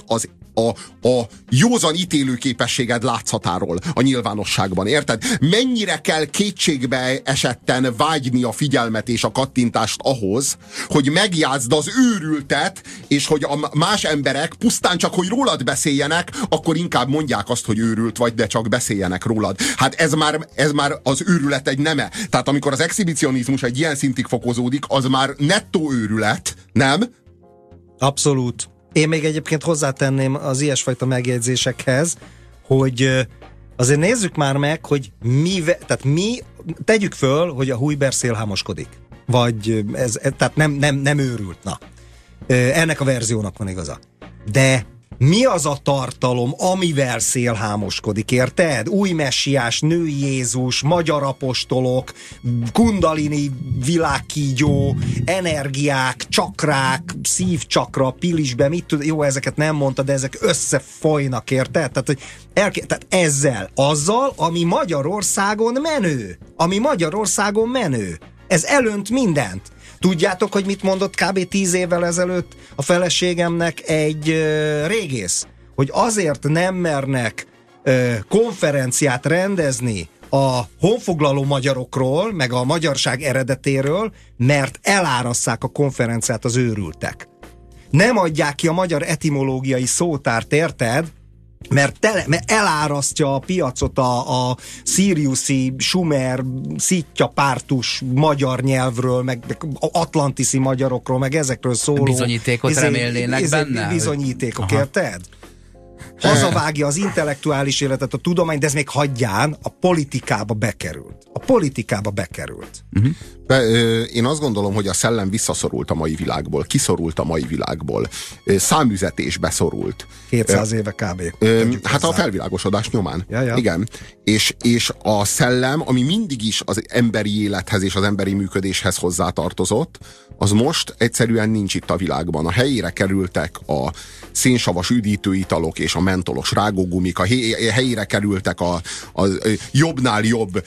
a józan ítélőképességed látszatáról a nyilvánosságban, érted? Mennyire kell kétségbe esetten vágyni a figyelmet és a kattintást ahhoz, hogy megjátszd az őrültet, és hogy a más emberek pusztán csak, hogy rólad beszéljenek, akkor inkább mondják azt, hogy őrült vagy, de csak beszéljenek rólad. Hát ez már az őrület egy neme. Tehát amikor az exhibicionizmus egy ilyen szintig fokozódik, az már nettó őrület, nem? Abszolút. Én még egyébként hozzátenném az ilyesfajta megjegyzésekhez, hogy azért nézzük már meg, hogy mi tegyük föl, hogy a Hujber szélhámoskodik. Vagy tehát nem őrült. Na. Ennek a verziónak van igaza. De mi az a tartalom, amivel szélhámoskodik, érted? Új messiás, női Jézus, magyar apostolok, kundalini világkígyó, energiák, csakrák, szívcsakra, pilisbe, mit tud, jó, ezeket nem mondta, de ezek összefolynak, érted? Tehát ezzel, azzal, ami Magyarországon menő. Ez elönt mindent. Tudjátok, hogy mit mondott kb. 10 évvel ezelőtt a feleségemnek egy régész? Hogy azért nem mernek konferenciát rendezni a honfoglaló magyarokról, meg a magyarság eredetéről, mert elárasszák a konferenciát az őrültek. Nem adják ki a magyar etimológiai szótárt, érted? Mert elárasztja a piacot a szíriuszi, sumer, szittyapártus magyar nyelvről, meg atlantiszi magyarokról, meg ezekről szóló... Bizonyítékot remélnének benne? Bizonyítékok, érted? Hazavágja az intellektuális életet, a tudomány, de ez még hagyján, a politikába bekerült. Én azt gondolom, hogy a szellem visszaszorult a mai világból, kiszorult a mai világból, számüzetésbe szorult. 200 éve kb. Hát a felvilágosodás nyomán. Ja. Igen. És a szellem, ami mindig is az emberi élethez és az emberi működéshez hozzátartozott, az most egyszerűen nincs itt a világban. A helyére kerültek a szénsavas üdítőitalok és a mentolos rágógumik, a helyére kerültek a jobbnál jobb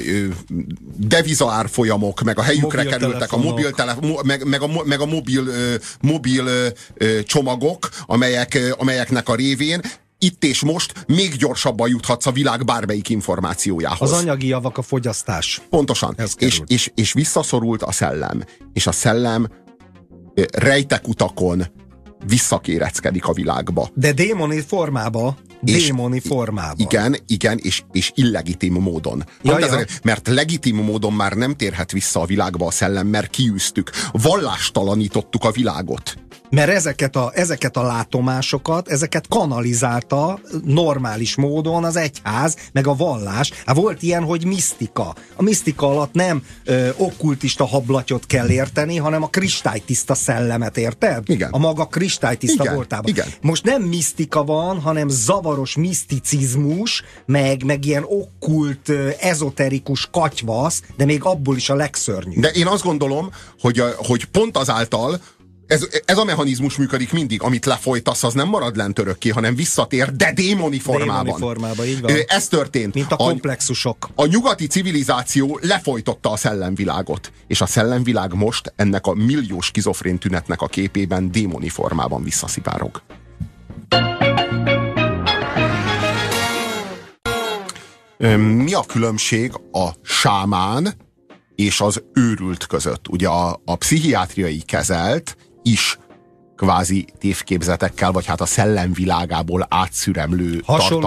devizaárfolyamok, meg a helyükre kerültek a meg a mobil csomagok, amelyeknek a révén itt és most még gyorsabban juthatsz a világ bármelyik információjához. Az anyagi javak, a fogyasztás. Pontosan. És visszaszorult a szellem. És a szellem rejtek utakon visszakéreckedik a világba. De démoni formába. Igen, és illegitim módon. Mert legitim módon már nem térhet vissza a világba a szellem, mert kiűztük. Vallástalanítottuk a világot. Mert ezeket a látomásokat, ezeket kanalizálta normális módon az egyház, meg a vallás. Volt ilyen, hogy misztika. A misztika alatt nem okkultista hablatyot kell érteni, hanem a kristálytiszta szellemet, érted? Igen. A maga kristálytiszta voltában. Igen. Most nem misztika van, hanem zavaros miszticizmus, meg ilyen okkult, ezoterikus katyvasz, de még abból is a legszörnyűbb. De én azt gondolom, hogy pont azáltal, ez a mechanizmus működik mindig, amit lefolytasz, az nem marad lent örökké, hanem visszatér, de démoni formában. Démoni formában, így van. Ez történt. Mint a komplexusok. A nyugati civilizáció lefolytotta a szellemvilágot, és a szellemvilág most ennek a milliós skizofrén tünetnek a képében démoni formában visszaszivárog. Mi a különbség a sámán és az őrült között. Ugye a pszichiátriai kezelt is kvázi tévképzetekkel, vagy hát a szellemvilágából átszüremlő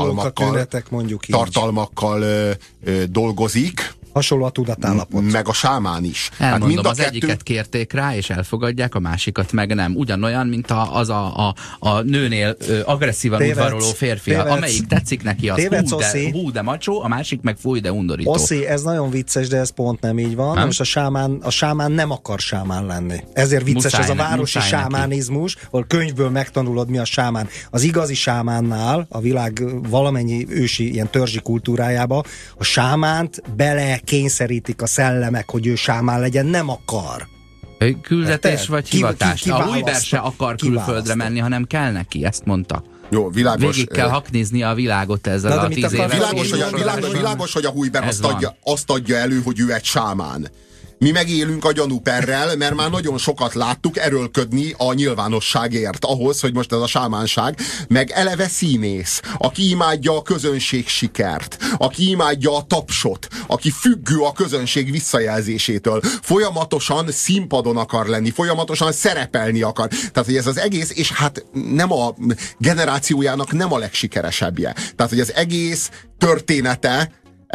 tartalmakkal dolgozik. Hasonló a tudatállapot. Meg a sámán is. Elmondom, hát az egyiket kérték rá, és elfogadják, a másikat meg nem. Ugyanolyan, mint az a nőnél agresszívan udvaroló férfi. Amelyik tetszik neki, az hú, de macsó, a másik meg fúj, de undorító. Oszi, ez nagyon vicces, de ez pont nem így van. Nem? Most a sámán nem akar sámán lenni. Ezért vicces ez a városi sámánizmus, ahol könyvből megtanulod, mi a sámán. Az igazi sámánnál, a világ valamennyi ősi ilyen törzsi kultúrájába, a sámánt bele kényszerítik a szellemek, hogy ő sámán legyen, nem akar. Küldetés vagy hivatás? A Hujber se akar külföldre menni, hanem kell neki, ezt mondta. Jó, világos. Végig kell haknizni a világot ezzel a 10 éves. Világos, hogy a Hujber azt adja elő, hogy ő egy sámán. Mi megélünk a gyanúperrel, mert már nagyon sokat láttuk erőlködni a nyilvánosságért ahhoz, hogy most ez a sámánság, meg eleve színész, aki imádja a közönség sikert, aki imádja a tapsot, aki függő a közönség visszajelzésétől, folyamatosan színpadon akar lenni, folyamatosan szerepelni akar. Tehát, hogy ez az egész, és hát nem a generációjának nem a legsikeresebbje. Tehát, hogy az egész története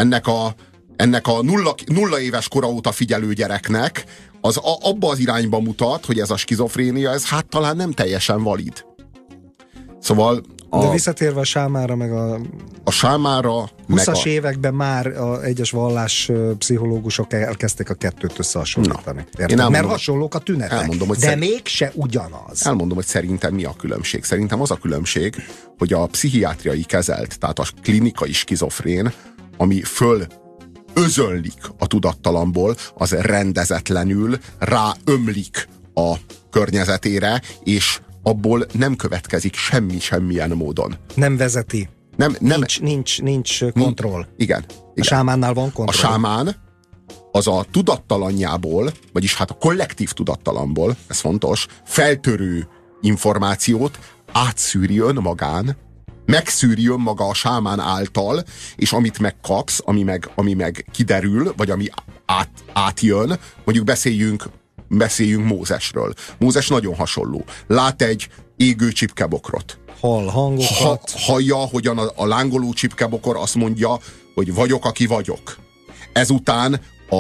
ennek a nulla éves kora óta figyelő gyereknek az abba az irányba mutat, hogy ez a skizofrénia, ez hát talán nem teljesen valid. Szóval de visszatérve a sámára, meg a sámára, 20-as években már az egyes vallás pszichológusok elkezdték a kettőt összehasonlítani. Mert hasonlók a tünetek, de mégse ugyanaz. Elmondom, hogy szerintem mi a különbség. Szerintem az a különbség, hogy a pszichiátriai kezelt, tehát a klinikai skizofrén, ami özönlik a tudattalamból, az rendezetlenül ráömlik a környezetére, és abból nem következik semmilyen módon. Nem vezeti. Nincs kontroll. Igen. A sámánnál van kontroll. A sámán az a tudattalanjából, vagyis hát a kollektív tudattalamból, ez fontos, feltörő információt átszűri önmagán, megszűri önmaga a sámán által, és amit megkapsz, ami meg kiderül, vagy ami átjön, mondjuk beszéljünk Mózesről. Mózes nagyon hasonló. Lát egy égő csipkebokrot. Hall hangokat. Hallja, hogyan a lángoló csipkebokor azt mondja, hogy vagyok, aki vagyok. Ezután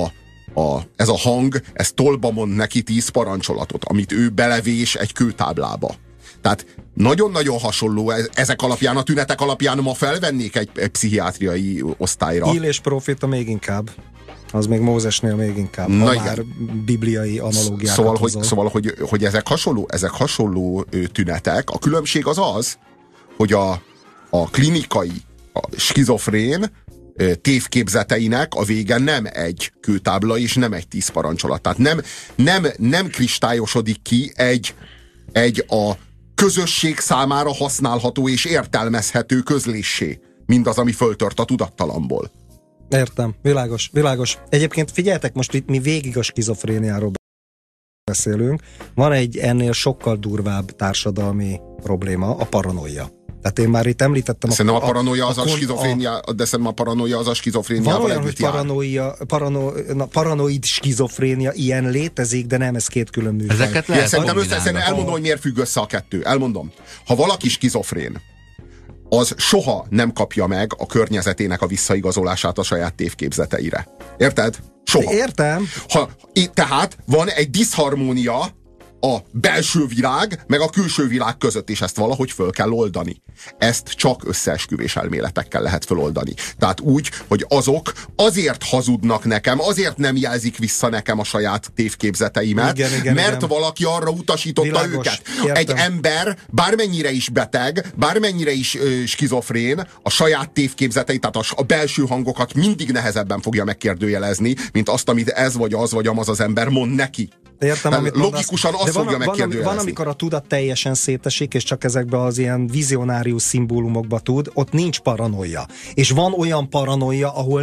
ez a hang, ez tolba mond neki 10 parancsolatot, amit ő belevés egy kőtáblába. Tehát nagyon-nagyon hasonló, ezek alapján, a tünetek alapján ma felvennék egy pszichiátriai osztályra. Hill és Profita még inkább. Az még Mózesnél még inkább. Már bibliai analógiákat Szóval, hogy ezek hasonló tünetek. A különbség az, hogy a klinikai, a skizofrén tévképzeteinek a vége nem egy kőtábla és nem egy 10 parancsolat. Tehát nem kristályosodik ki egy a közösség számára használható és értelmezhető közléssé, mindaz, ami föltört a tudattalamból. Értem, világos. Egyébként figyeljetek, most itt mi végig a skizofréniáról beszélünk. Van egy ennél sokkal durvább társadalmi probléma, a paranoia. Tehát én már itt említettem... Szerintem a paranoia az a skizofrénia, de szerintem a paranoia az a skizofréniával együtt jár. Van olyan, hogy paranoid skizofrénia, ilyen létezik, de nem, ez két külön műfaj. Ezeket lehet szerintem elmondom, hogy miért függ össze a kettő. Elmondom. Ha valaki skizofrén, az soha nem kapja meg a környezetének a visszaigazolását a saját tévképzeteire. Érted? Soha. Értem. Tehát van egy diszharmónia a belső világ, meg a külső világ között, és ezt valahogy föl kell oldani. Ezt csak összeesküvés elméletekkel lehet föloldani. Tehát úgy, hogy azok azért hazudnak nekem, azért nem jelzik vissza nekem a saját tévképzeteimet, mert valaki arra utasította őket. Értem. Egy ember bármennyire is beteg, bármennyire is skizofrén, a saját tévképzeteit, tehát a belső hangokat mindig nehezebben fogja megkérdőjelezni, mint azt, amit ez vagy amaz az ember mond neki. Értem, amit logikusan azt fogja megkérdőjelezni. Van, amikor a tudat teljesen szétesik, és csak ezekbe az ilyen vizionárius szimbólumokba tud, ott nincs paranoia. És van olyan paranoia, ahol nincs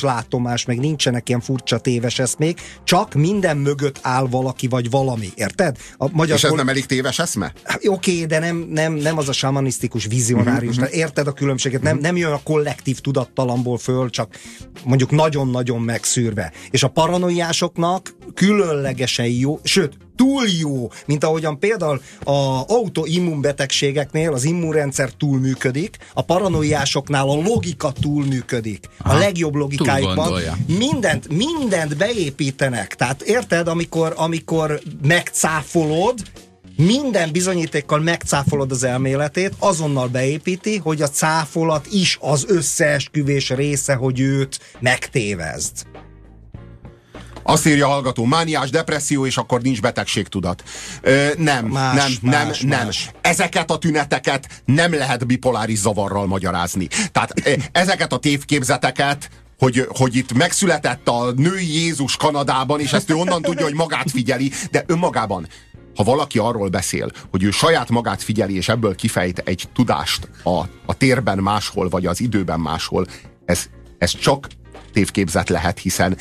látomás, meg nincsenek ilyen furcsa téves eszmék, csak minden mögött áll valaki vagy valami, érted? És ez nem elég téves eszme? Oké, de nem az a samanisztikus vizionárius, érted a különbséget? Nem jön a kollektív tudattalamból föl, csak mondjuk nagyon-nagyon megszűrve. És a paranoiásoknak különlegesen jó, sőt, túl jó, mint ahogyan például az autoimmunbetegségeknél az immunrendszer túl működik, a paranoiásoknál a logika túl működik. A legjobb logikájukban mindent beépítenek. Tehát érted, amikor megcáfolod, minden bizonyítékkal megcáfolod az elméletét, azonnal beépíti, hogy a cáfolat is az összeesküvés része, hogy őt megtévezd. Azt írja a hallgató, mániás depresszió, és akkor nincs betegségtudat. Nem. Ezeket a tüneteket nem lehet bipoláris zavarral magyarázni. Tehát ezeket a tévképzeteket, hogy itt megszületett a női Jézus Kanadában, és ezt ő onnan tudja, hogy magát figyeli, de önmagában, ha valaki arról beszél, hogy ő saját magát figyeli, és ebből kifejt egy tudást a térben máshol, vagy az időben máshol, ez csak tévképzet lehet, hiszen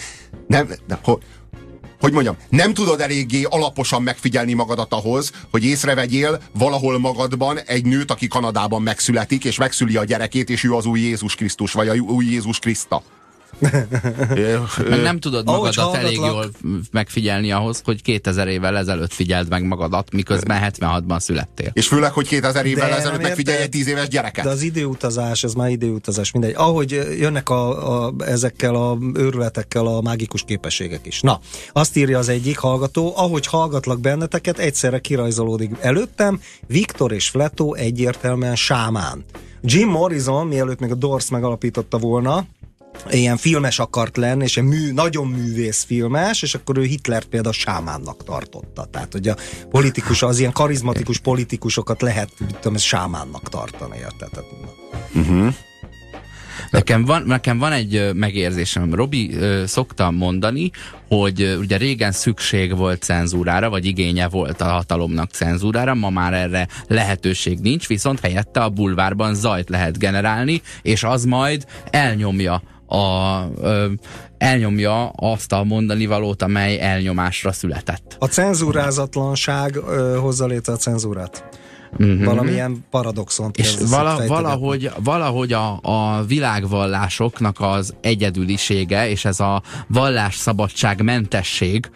nem tudod eléggé alaposan megfigyelni magadat ahhoz, hogy észrevegyél valahol magadban egy nőt, aki Kanadában megszületik, és megszüli a gyerekét, és ő az új Jézus Krisztus, vagy a új Jézus Kriszta. Nem tudod magadat elég jól megfigyelni ahhoz, hogy 2000 évvel ezelőtt figyeld meg magadat, miközben 76-ban születtél. És főleg, hogy 2000 évvel ezelőtt megfigyelj egy 10 éves gyereket. De az időutazás, ez már időutazás, mindegy. Ahogy jönnek ezekkel a őrületekkel a mágikus képességek is. Na, azt írja az egyik hallgató, ahogy hallgatlak benneteket, egyszerre kirajzolódik előttem, Viktor és Fletó egyértelműen sámán. Jim Morrison, mielőtt még a Doors megalapította volna, ilyen filmes akart lenni, és nagyon művész filmes, és akkor ő Hitlert például sámánnak tartotta. Tehát, hogy a politikus, az ilyen karizmatikus politikusokat lehet, sámánnak tartani, érted? Nekem van egy megérzésem. Robi szokta mondani, hogy ugye régen szükség volt cenzúrára, vagy igénye volt a hatalomnak cenzúrára, ma már erre lehetőség nincs, viszont helyette a bulvárban zajt lehet generálni, és az majd elnyomja azt a mondani valót, amely elnyomásra született. A cenzúrázatlanság hozza létre a cenzúrát. Valamilyen paradoxont. És valahogy a világvallásoknak az egyedülisége, és ez a vallásszabadság mentesség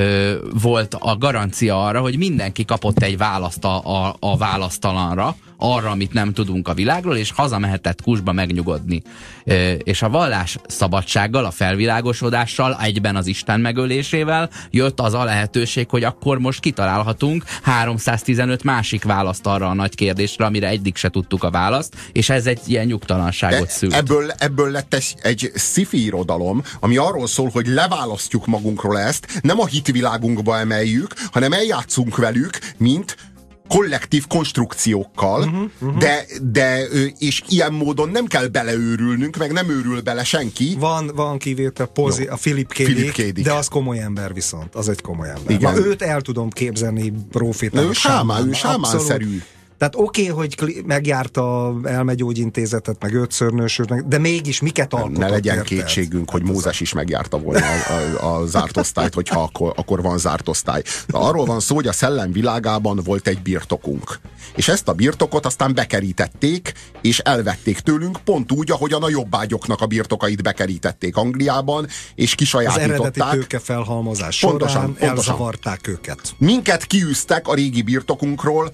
volt a garancia arra, hogy mindenki kapott egy választ a választalanra, arra, amit nem tudunk a világról, és hazamehetett kusba megnyugodni. És a vallás szabadsággal, a felvilágosodással, egyben az Isten megölésével jött az a lehetőség, hogy akkor most kitalálhatunk 315 másik választ arra a nagy kérdésre, amire eddig se tudtuk a választ, és ez egy ilyen nyugtalanságot szült. Ebből lett egy sci-fi irodalom, ami arról szól, hogy leválasztjuk magunkról ezt, nem a hitvilágunkba emeljük, hanem eljátszunk velük, mint kollektív konstrukciókkal, de és ilyen módon nem kell beleőrülnünk, meg nem őrül bele senki. Van kivétel, a Philip K. Dick, de az komoly ember viszont, az egy komoly ember. Igen. Őt el tudom képzelni profétának. Ő sámánszerű. Tehát oké, hogy megjárta elmegyógyintézetet, meg 5-ször nősült, de mégis miket alkotott? Ne legyen kétségünk, hogy Mózes is megjárta volna a zárt osztályt, hogyha akkor van zárt osztály. De arról van szó, hogy a szellem világában volt egy birtokunk. És ezt a birtokot aztán bekerítették, és elvették tőlünk, pont úgy, ahogyan a jobbágyoknak a birtokait bekerítették Angliában, és kisajátították. Az eredeti tőkefelhalmozás során elzavarták őket. Minket kiűztek a régi birtokunkról,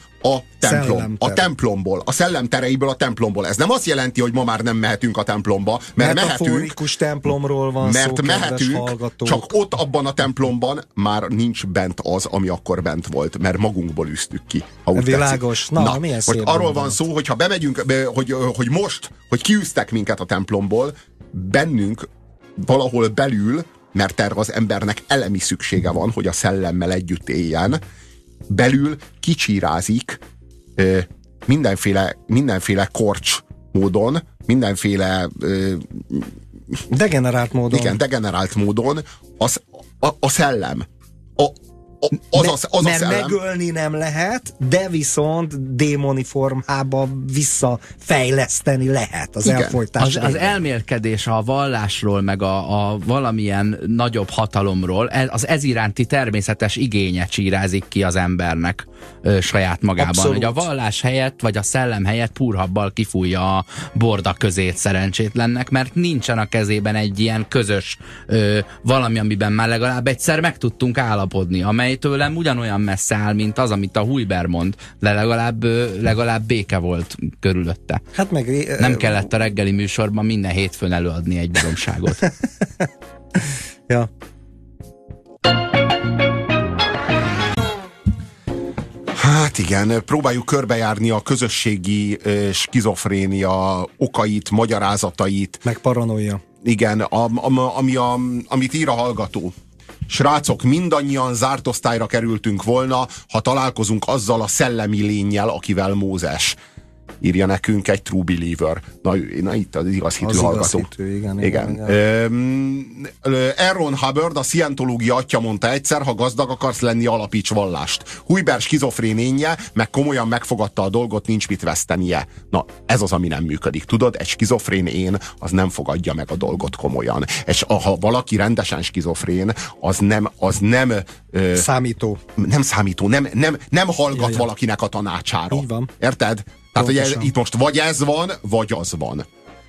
a templomból, a szellemtereiből, a templomból. Ez nem azt jelenti, hogy ma már nem mehetünk a templomba, mert metaforikus templomról van mert szó, mehetünk, hallgatók. csak ott abban a templomban már nincs bent az, ami akkor bent volt, mert magunkból üztük ki. Világos. Na, milyen most arról van szó, hogy ha bemegyünk, hogy kiűztek minket a templomból, bennünk valahol belül, mert erre az embernek elemi szüksége van, hogy a szellemmel együtt éljen, belül kicsírázik mindenféle korcs módon, mindenféle degenerált módon. Igen, degenerált módon a szellem. mert megölni nem lehet, de viszont démoni formába visszafejleszteni lehet az elfojtás. Az elmélkedés a vallásról, meg a valamilyen nagyobb hatalomról, ez iránti természetes igénye csírázik ki az embernek saját magában. Abszolút. Hogy a vallás helyett, vagy a szellem helyett púrhabbal kifújja a borda közét szerencsétlennek, mert nincsen a kezében egy ilyen közös valami, amiben már legalább egyszer meg tudtunk állapodni, amely tőlem ugyanolyan messze áll, mint az, amit a Hujber mond, de legalább béke volt körülötte. Hát meg, nem kellett a reggeli műsorban minden hétfőn előadni egy baromságot. Ja. Hát igen, próbáljuk körbejárni a közösségi skizofrénia okait, magyarázatait. Meg paranoia. Igen, amit ír a hallgató. Srácok, mindannyian zárt osztályra kerültünk volna, ha találkozunk azzal a szellemi lénnyel, akivel Mózes. Írja nekünk egy true believer. Na itt az igaz hitű hallgató. Igen. Aaron Hubbard, a szientológia atya mondta egyszer, ha gazdag akarsz lenni, alapíts vallást. Hujber skizofrénje, meg komolyan megfogadta a dolgot, nincs mit vesztenie. Na, ez az, ami nem működik. Tudod, egy skizofrén én, az nem fogadja meg a dolgot komolyan. És ha valaki rendesen skizofrén, az nem számító. Nem számító, nem hallgat valakinek a tanácsára. Így van. Érted? Tehát, hogy itt most vagy ez van, vagy az van.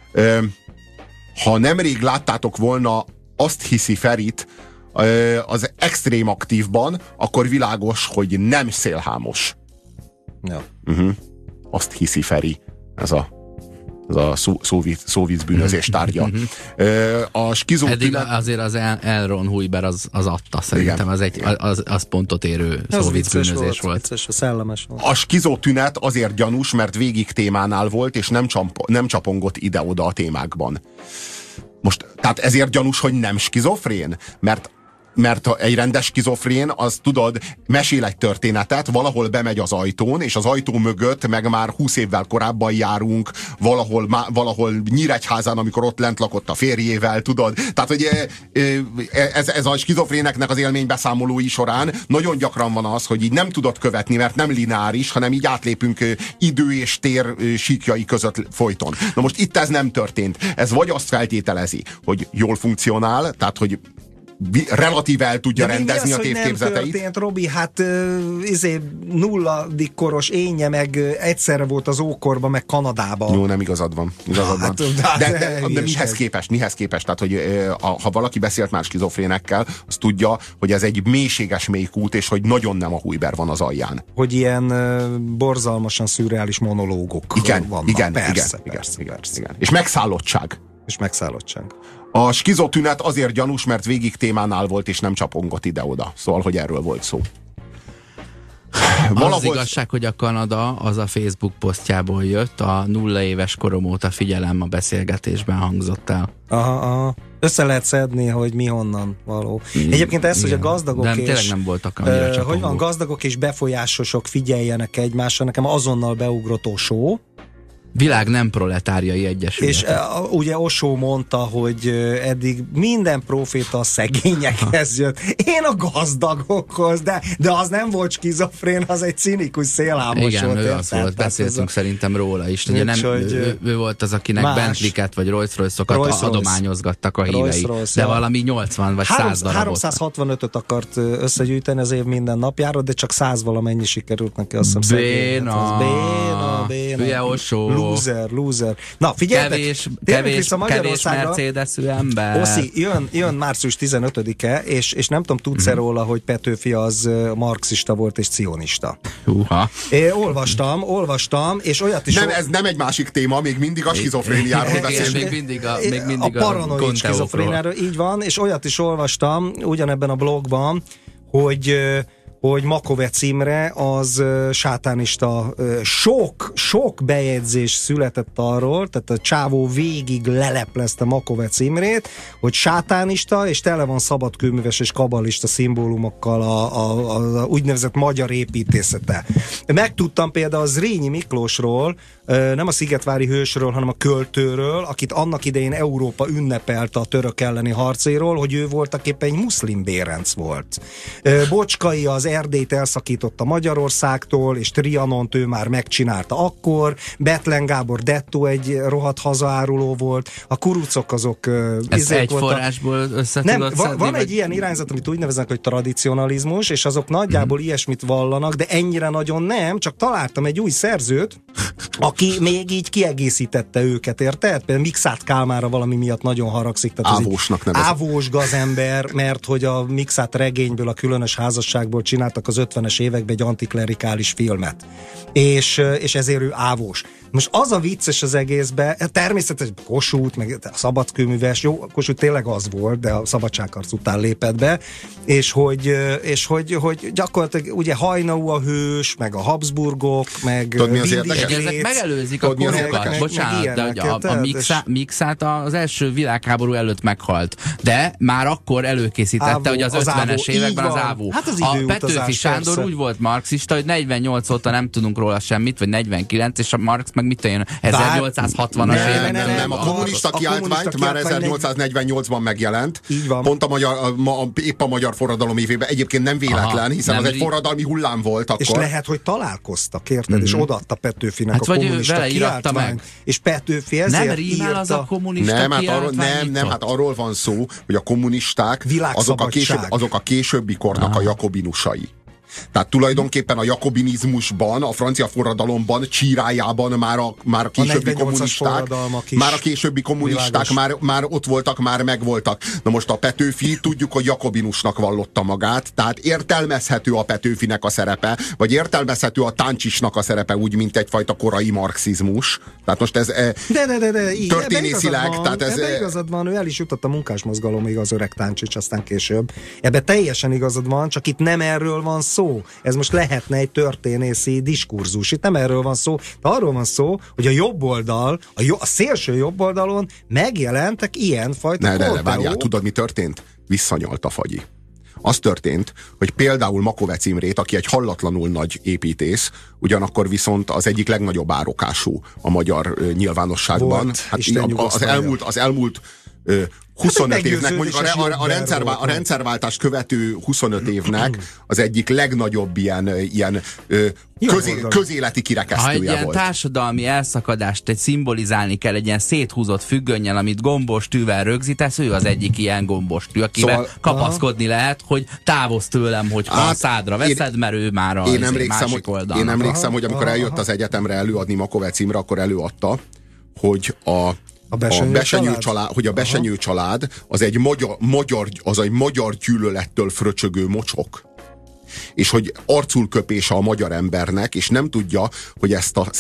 Ha nemrég láttátok volna Azt hiszi Ferit az Extrém Aktívban, akkor világos, hogy nem szélhámos. Ja. Azt hiszi Feri. Ez a szóvic bűnözés tárgya. A skizótünet... Azért az Elron Hujber az adta, szerintem az pontot érő szóvic bűnözés volt. Vicces, szellemes volt. A skizótünet azért gyanús, mert végig témánál volt, és nem csapongott ide-oda a témákban. Most, tehát ezért gyanús, hogy nem skizofrén? Mert egy rendes skizofrén, az tudod, mesél egy történetet, valahol bemegy az ajtón, és az ajtó mögött meg már 20 évvel korábban járunk, valahol Nyíregyházán, amikor ott lent lakott a férjével, tudod. Tehát, hogy ez a skizofréneknek az élménybeszámolói során nagyon gyakran van az, hogy így nem tudod követni, mert nem lineáris, hanem így átlépünk idő és tér síkjai között folyton. Na most itt ez nem történt. Ez vagy azt feltételezi, hogy jól funkcionál, tehát, hogy relatíve el tudja rendezni a tévképzeteit. Nem történt, Robi? Hát nulladik koros énje meg egyszerre volt az ókorban, meg Kanadában. Jó, nem igazad van. De mihez képest? Tehát, hogy ha valaki beszélt már skizofrénekkel, az tudja, hogy ez egy mélységes mélykút, és hogy nagyon nem a Hujber van az alján. Hogy ilyen borzalmasan szürreális monológok vannak. Igen. És megszállottság. A skizotünet azért gyanús, mert végig témánál volt, és nem csapongott ide-oda. Szóval, hogy erről volt szó. Az igazság, hogy a Kanada az a Facebook posztjából jött, a 0 éves korom óta figyelem a beszélgetésben hangzott el. Aha. Össze lehet szedni, hogy mi honnan való. Egyébként ez, hogy a gazdagok tényleg nem voltak annyira csapongók. Hogy van, gazdagok és befolyásosok figyeljenek egymásra, nekem azonnal beugrott Osó. Világ nem proletárjai egyesület. És ugye Osó mondta, hogy eddig minden proféta a szegényekhez jött. Én a gazdagokhoz, de az nem volt skizofrén, az egy cinikus szélhámos. Igen, volt. Ő az volt, beszéltünk szerintem róla is. Ugye nem, ő volt az, akinek Bentley-ket vagy Rolls-Royce-okat adományozgattak a hívei. De valami 80 vagy 100 darabot. 365-öt akart összegyűjteni az év minden napjára, de csak 100 valamennyi sikerült neki, azt hiszem. Béna. Hülye Osó. Loser. Na, figyeljetek! Kevés Mercedesű ember. Oszi, jön március 15-e, és nem tudom, tudsz-e róla, hogy Petőfi az marxista volt és cionista. Én olvastam, és olyat is... Ez nem egy másik téma, még mindig a skizofréniáról beszélünk. Még mindig a paranoid skizofréniáról, így van, és olyat is olvastam, ugyanebben a blogban, hogy Makovec Imre az sátánista, sok bejegyzés született arról, tehát a csávó végig leleplezte Makovec Imrét, hogy sátánista, és tele van szabadkőműves és kabalista szimbólumokkal a úgynevezett magyar építészete. Megtudtam például az Zrínyi Miklósról, nem a szigetvári hősről, hanem a költőről, akit annak idején Európa ünnepelte a török elleni harcéről, hogy ő voltaképpen egy muszlim bérenc volt. Bocskai az Erdélyt elszakította Magyarországtól, és Trianont ő már megcsinálta akkor, Bethlen Gábor Dettó egy rohadt hazaáruló volt, a kurucok azok ez egy forrásból összetudott szedni? Van egy ilyen irányzat, amit úgy neveznek, hogy tradicionalizmus, és azok nagyjából ilyesmit vallanak, de ennyire nagyon nem, csak találtam egy új szerzőt, aki még így kiegészítette őket, érted? Például Mikszát Kálmára valami miatt nagyon haragszik. Ávósnak nevezett. Ávós gazember, mert hogy a Mikszát regényből, a Különös házasságból csináltak az 50-es években egy antiklerikális filmet. És ezért ő ávós. Most az a vicces az egészben, természetesen Kossuth, meg a szabadkőműves, jó, Kossuth tényleg az volt, de a szabadságharc után lépett be, és hogy gyakorlatilag ugye Haynau a hős, meg a Habsburgok, meg tudod, mi az érdekes? Ezek megelőzik a korokat. Bocsánat, de a Mikszát az első világháború előtt meghalt. De már akkor előkészítette, hogy az 50-es években az ávó. Hát az a Petőfi Sándor úgy volt marxista, hogy 48 óta nem tudunk róla semmit, vagy 49, és a Marx meg mit olyan 1860-as években. Nem, a kommunista kiáltványt már 1848-ban megjelent. Így van. Pont épp a magyar forradalom évében. Egyébként nem véletlen, hiszen az egy forradalmi hullám volt akkor. És lehet, hogy találkoztak, érted? És odaadta Petőfinek hát a kommunista kiáltványt. És Petőfi ezért nem rímel az a kommunista kiáltvány? Nem, hát arról van szó, hogy a kommunisták azok a későbbi kornak a jakobinusai. Tehát tulajdonképpen a jakobinizmusban, a francia forradalomban, csírájában már a későbbi kommunisták, már ott voltak, már megvoltak. Na most a Petőfi tudjuk, hogy jakobinusnak vallotta magát, tehát értelmezhető a Petőfinek a szerepe, vagy értelmezhető a Táncsisnak a szerepe úgy, mint egyfajta korai marxizmus. Tehát most ez történészileg. Ebben igazad van, ő el is jutott a munkásmozgalomig az öreg Táncsics, aztán később. Ebben teljesen igazad van, csak itt nem erről van szó. Ez most lehetne egy történészi diskurzus. Itt nem erről van szó, de arról van szó, hogy a jobb oldal, a szélső jobb oldalon megjelentek ilyenfajta korteók. Várjál, tudod, mi történt? Visszanyalt a fagyi. Az történt, hogy például Makovecz Imrét, aki egy hallatlanul nagy építész, ugyanakkor viszont az egyik legnagyobb árokású a magyar nyilvánosságban. Az elmúlt 25 évnek, mondjuk a rendszerváltást követő 25 évnek az egyik legnagyobb ilyen közéleti kirekesztője volt. Ha egy ilyen társadalmi elszakadást szimbolizálni kell egy ilyen széthúzott függönnyel, amit gombostűvel rögzítesz, ő az egyik ilyen gombostű, akivel kapaszkodni lehet, hogy távozz tőlem, hogy a szádra veszed, mert ő már a másik oldalon. Én emlékszem, hogy amikor eljött az egyetemre előadni Makovecz Imre, akkor előadta, hogy a Besenyő család az egy magyar gyűlölettől fröcsögő mocsok. És hogy arcul köpése a magyar embernek, és nem tudja, hogy ezt a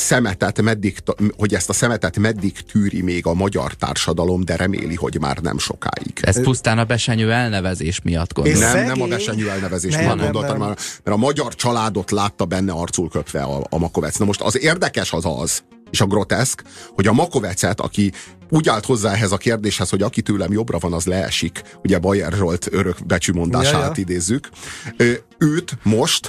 szemetet meddig tűri még a magyar társadalom, de reméli, hogy már nem sokáig. Ez pusztán a Besenyő elnevezés miatt gondolom. Nem a Besenyő elnevezés miatt gondoltam, mert a magyar családot látta benne arcul köpve a Makovecz. Na most az érdekes az, és a groteszk, hogy a Makoveccet, aki úgy állt hozzá ehhez a kérdéshez, hogy aki tőlem jobbra van, az leesik, ugye Bayer Zsolt örök becsümondását idézzük, őt most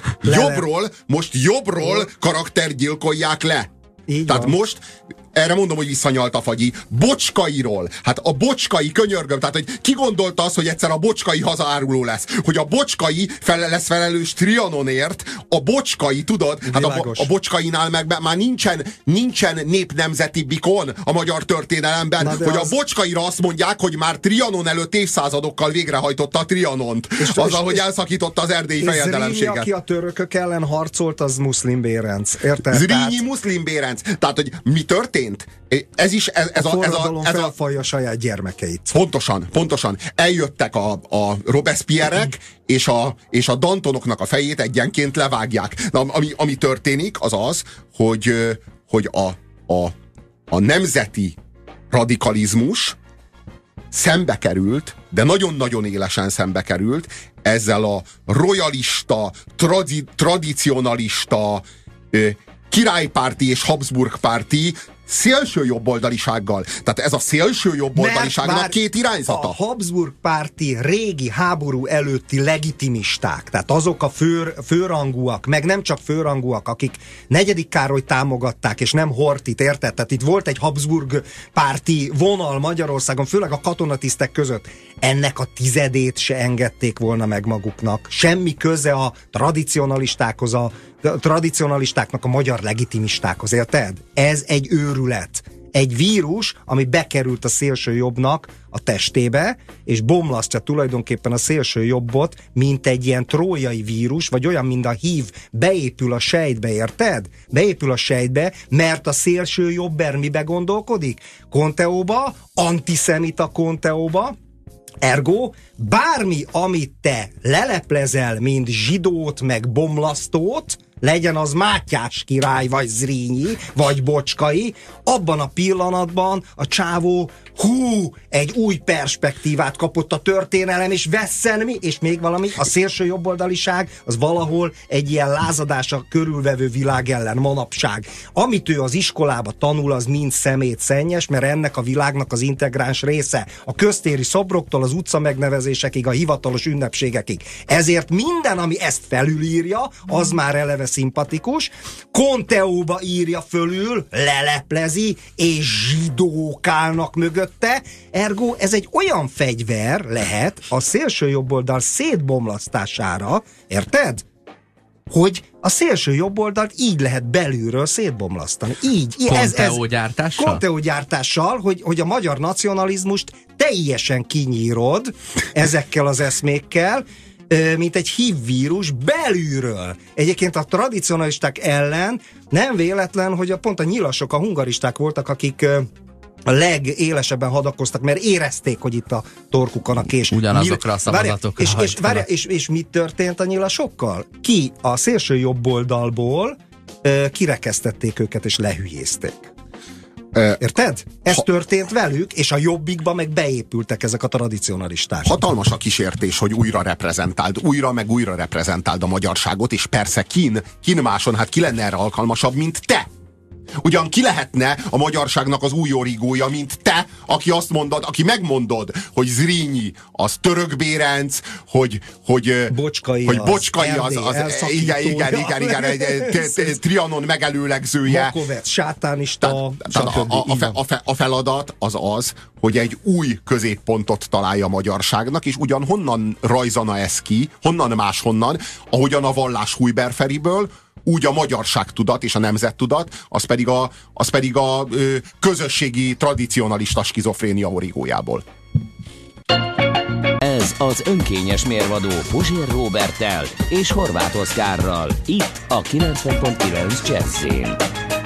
jobbról karaktergyilkolják le. Tehát most, erre mondom, hogy visszanyalt a fagyi, Bocskairól. Hát a Bocskai, könyörgöm, tehát hogy ki gondolta azt, hogy egyszer a Bocskai hazaáruló lesz, hogy a Bocskai lesz felelős Trianonért, a Bocskai, tudod, hát a Bocskainál meg már nincsen népnemzeti bikon a magyar történelemben, hogy a Bocskaira azt mondják, hogy már Trianon előtt évszázadokkal végrehajtotta a Trianont, azzal, hogy elszakította az erdélyi fejedelemséget. Zrínyi, aki a törökök ellen harcolt, az muszlim bérenc, érted? Zrínyi muszlim bérenc. Tehát, hogy mi történt? Ez a felfalja saját gyermekeit. Pontosan. Eljöttek a Robespierre-ek, és a Dantonoknak a fejét egyenként levágják. Na, ami történik, az, hogy a nemzeti radikalizmus szembe került, de nagyon-nagyon élesen szembe került ezzel a royalista, tradicionalista, királypárti és Habsburg párti szélső jobboldalisággal. Tehát ez a szélső jobboldaliságnak két irányzata. A Habsburg párti régi háború előtti legitimisták, tehát azok a főrangúak, meg nem csak főrangúak, akik 4. Károly támogatták, és nem Horthyt, érted? Tehát itt volt egy Habsburg párti vonal Magyarországon, főleg a katonatisztek között. Ennek a tizedét se engedték volna meg maguknak. Semmi köze a tradicionalistáknak a magyar legitimistákhoz, érted? Ez egy őrület. Egy vírus, ami bekerült a szélső jobbnak a testébe, és bomlasztja tulajdonképpen a szélső jobbot, mint egy ilyen trójai vírus, vagy olyan, mint a HIV, beépül a sejtbe, érted? Beépül a sejtbe, mert a szélső jobber mibe gondolkodik? Konteóba, antiszemita konteóba, ergo, bármi, amit te leleplezel, mint zsidót, meg bomlasztót, legyen az Mátyás király, vagy Zrínyi, vagy Bocskai, abban a pillanatban a csávó egy új perspektívát kapott a történelem, és vesszen mi, és még valami, a szélső jobboldaliság az valahol egy ilyen lázadás a körülvevő világ ellen manapság. Amit ő az iskolába tanul, az mind szemétszennyes, mert ennek a világnak az integráns része. A köztéri szobroktól az utca megnevezésekig, a hivatalos ünnepségekig. Ezért minden, ami ezt felülírja, az már eleve szimpatikus. Konteóba írja fölül, leleplezi, és zsidók állnak mögötte. Ergo ez egy olyan fegyver lehet a szélső jobboldal szétbomlasztására, érted? Hogy a szélső jobboldalt így lehet belülről szétbomlasztani. Így. Konteógyártással? Konteógyártással, hogy a magyar nacionalizmust teljesen kinyírod ezekkel az eszmékkel, mint egy HIV vírus belülről. Egyébként a tradicionalisták ellen nem véletlen, hogy pont a nyilasok, a hungaristák voltak, akik a legélesebben hadakoztak, mert érezték, hogy itt a torkukon a kés. Ugyanazokra a szavazatokra és mit történt a nyilasokkal? Ki a szélső jobb oldalból kirekesztették őket, és lehülyézték. Érted? Ez történt velük, és a Jobbikba meg beépültek ezek a tradicionalisták. Hatalmas a kísértés, hogy újra reprezentáld a magyarságot, és persze kin máson, hát ki lenne erre alkalmasabb, mint te? Ugyan ki lehetne a magyarságnak az új origója, mint te, aki azt mondod, aki megmondod, hogy Zrínyi az Török Bérenc, hogy Bocskai az igen, Trianon megelőlegzője. Makovec, sátánista. A feladat az, hogy egy új középpontot találja a magyarságnak, és ugyan honnan rajzana ez ki, honnan máshonnan, ahogyan a vallás Hujberferiből, úgy a magyarságtudat és a nemzettudat, az pedig a közösségi tradicionalista skizofrénia origójából. Ez az önkényes mérvadó Puzsér Róberttel és Horváth Oszkárral, itt a 90.9 Jazzyn.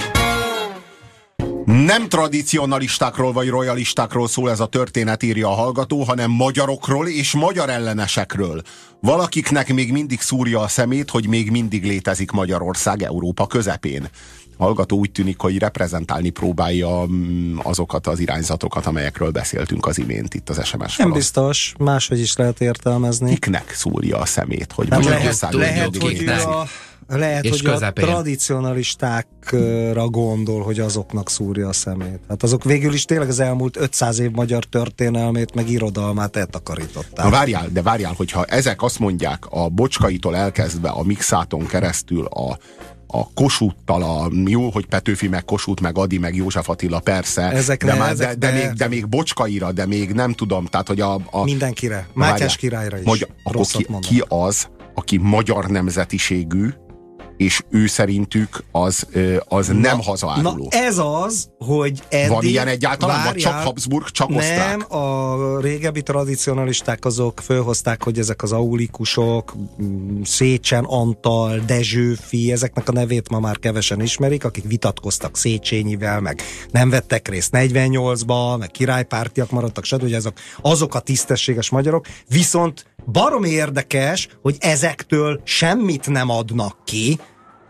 Nem tradicionalistákról vagy royalistákról szól ez a történet, írja a hallgató, hanem magyarokról és magyar ellenesekről. Valakiknek még mindig szúrja a szemét, hogy még mindig létezik Magyarország Európa közepén. A hallgató úgy tűnik, hogy reprezentálni próbálja azokat az irányzatokat, amelyekről beszéltünk az imént itt az SMS falat. Nem biztos, máshogy is lehet értelmezni. Kiknek szúrja a szemét, hogy Magyarország lehet, hogy a tradicionalistákra gondol, hogy azoknak szúrja a szemét. Hát azok végül is tényleg az elmúlt 500 év magyar történelmét, meg irodalmát eltakarították. Várjál, hogyha ezek azt mondják, a Bocskaitól elkezdve a Mikszáton keresztül a Kossuthtal, jó, hogy Petőfi, meg Kossuth, meg Ady, meg József Attila, persze, de még Bocskaira, de még nem tudom, tehát, hogy mindenkire, Mátyás királyra is. Hogy akkor ki az, aki magyar nemzetiségű, és ő szerintük az nem hazaáruló. Na ez az, hogy eddig... Van ilyen egyáltalán? Vagy csak Habsburg, csak osztrák? Nem, a régebbi tradicionalisták azok fölhozták, hogy ezek az aulikusok, Szécsen Antal, Dezsőfi, ezeknek a nevét ma már kevesen ismerik, akik vitatkoztak Széchenyivel, meg nem vettek részt 48-ba, meg királypártiak maradtak, stb. Azok a tisztességes magyarok, viszont baromi érdekes, hogy ezektől semmit nem adnak ki,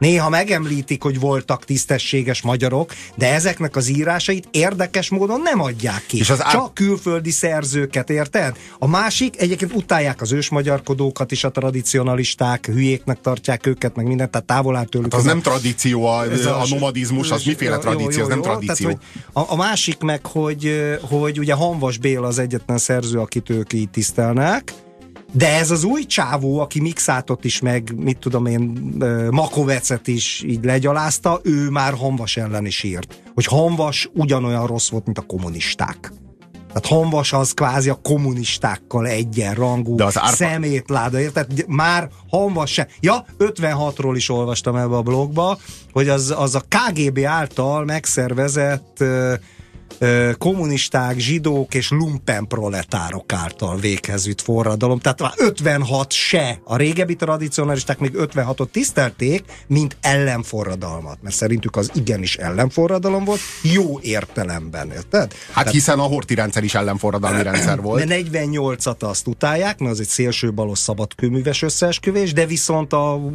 Néha megemlítik, hogy voltak tisztességes magyarok, de ezeknek az írásait érdekes módon nem adják ki. Csak külföldi szerzőket, érted? A másik, egyébként utálják az ősmagyarkodókat is, a tradicionalisták, hülyéknek tartják őket, meg mindent, tehát távol áll tőlük. Hát az nem tradíció, a nomadizmus, az miféle tradíció, az nem tradíció. Tehát, a másik meg, hogy ugye Hamvas Béla az egyetlen szerző, akit ők így tisztelnek, de ez az új csávó, aki Mixátot is, meg mit tudom én, Makovecet is így legyalázta, ő már Hamvas ellen is írt. Hogy Hamvas ugyanolyan rossz volt, mint a kommunisták. Tehát Hamvas az kvázi a kommunistákkal egyenrangú szemétláda, érted? Már Hamvas se. Ja, 56-ról is olvastam ebbe a blogba, hogy az a KGB által megszervezett kommunisták, zsidók és lumpenproletárok által véghez vitt forradalom. Tehát már 56 se. A régebbi tradicionalisták még 56-ot tisztelték, mint ellenforradalmat. Mert szerintük az igenis ellenforradalom volt, jó értelemben. Érted? Hát hiszen a Horthy rendszer is ellenforradalmi rendszer volt. De 48-at azt utálják, mert az egy szélsőbalos szabadkőműves összeesküvés, de viszont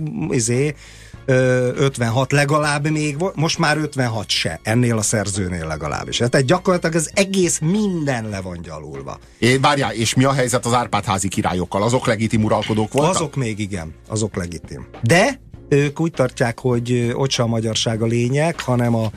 56 legalább még volt, most már 56 se, ennél a szerzőnél legalábbis. Tehát gyakorlatilag az egész minden le van gyalulva. Várjál, és mi a helyzet az Árpád-házi királyokkal? Azok legitim uralkodók voltak? Azok még igen, azok legitim. De ők úgy tartják, hogy ott sem a magyarság a lényeg, hanem a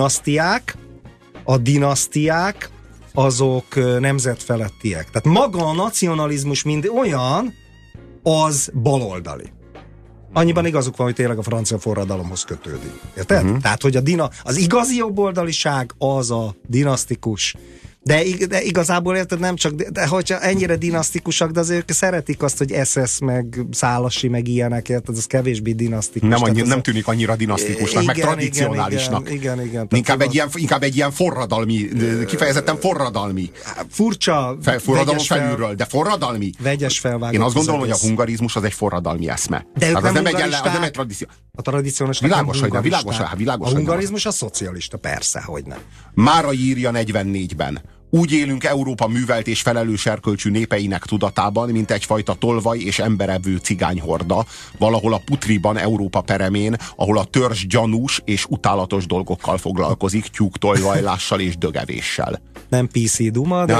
dinasztiák, azok nemzetfelettiek. Tehát maga a nacionalizmus mind olyan, az baloldali. Annyiban igazuk van, hogy tényleg a francia forradalomhoz kötődik. Érted? Tehát, hogy az igazi jobboldaliság az a dinasztikus. De igazából érted, nem csak, de hogyha ennyire dinasztikusak, de azért szeretik azt, hogy SS, meg Szálasi, meg ilyenek, érted, az kevésbé dinasztikus. Nem tűnik annyira dinasztikusnak, meg tradicionálisnak. Igen. Inkább egy ilyen forradalmi, kifejezetten forradalmi. Furcsa. Forradalom felülről, de forradalmi. Vegyes felvágott. Én azt gondolom, hogy a hungarizmus az egy forradalmi eszme. De ők nem egy tradíció. A tradicionális világos. A hungarizmus a szocialista, persze, hogy nem. Márai írja 44-ben. Úgy élünk Európa művelt és felelős erkölcsű népeinek tudatában, mint egyfajta tolvaj és emberevő cigányhorda, valahol a putriban Európa peremén, ahol a törzs gyanús és utálatos dolgokkal foglalkozik, tyúktolvajlással és dögevéssel. Nem PC Duma, de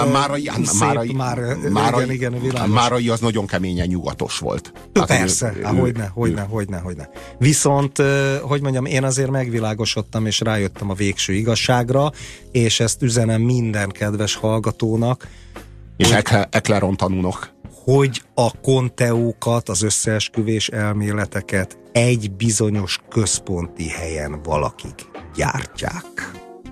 Márai az nagyon keményen nyugatos volt. Persze, hogyne. Viszont, hogy mondjam, én azért megvilágosodtam, és rájöttem a végső igazságra, és ezt üzenem minden kedves hallgatónak. És Ekleron tanúnok. Hogy a konteókat, az összeesküvés elméleteket egy bizonyos központi helyen valakik gyártják.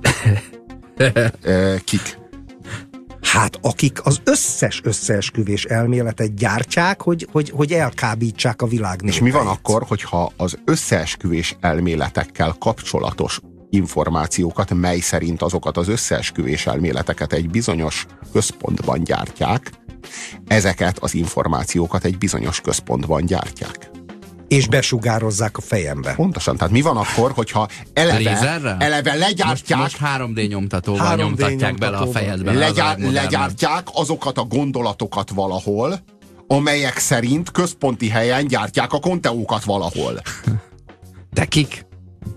Kik? Hát akik az összes összeesküvés elméletet gyártják, hogy elkábítsák a világ népeit. És mi van akkor, hogyha az összeesküvés elméletekkel kapcsolatos információkat, mely szerint azokat az összeesküvés elméleteket egy bizonyos központban gyártják, ezeket az információkat egy bizonyos központban gyártják. És besugározzák a fejembe. Pontosan, tehát mi van akkor, hogyha eleve legyártják... Most 3D nyomtatóval nyomtatják bele a fejedbe. Legyártják azokat a gondolatokat valahol, amelyek szerint központi helyen gyártják a konteókat valahol. De kik?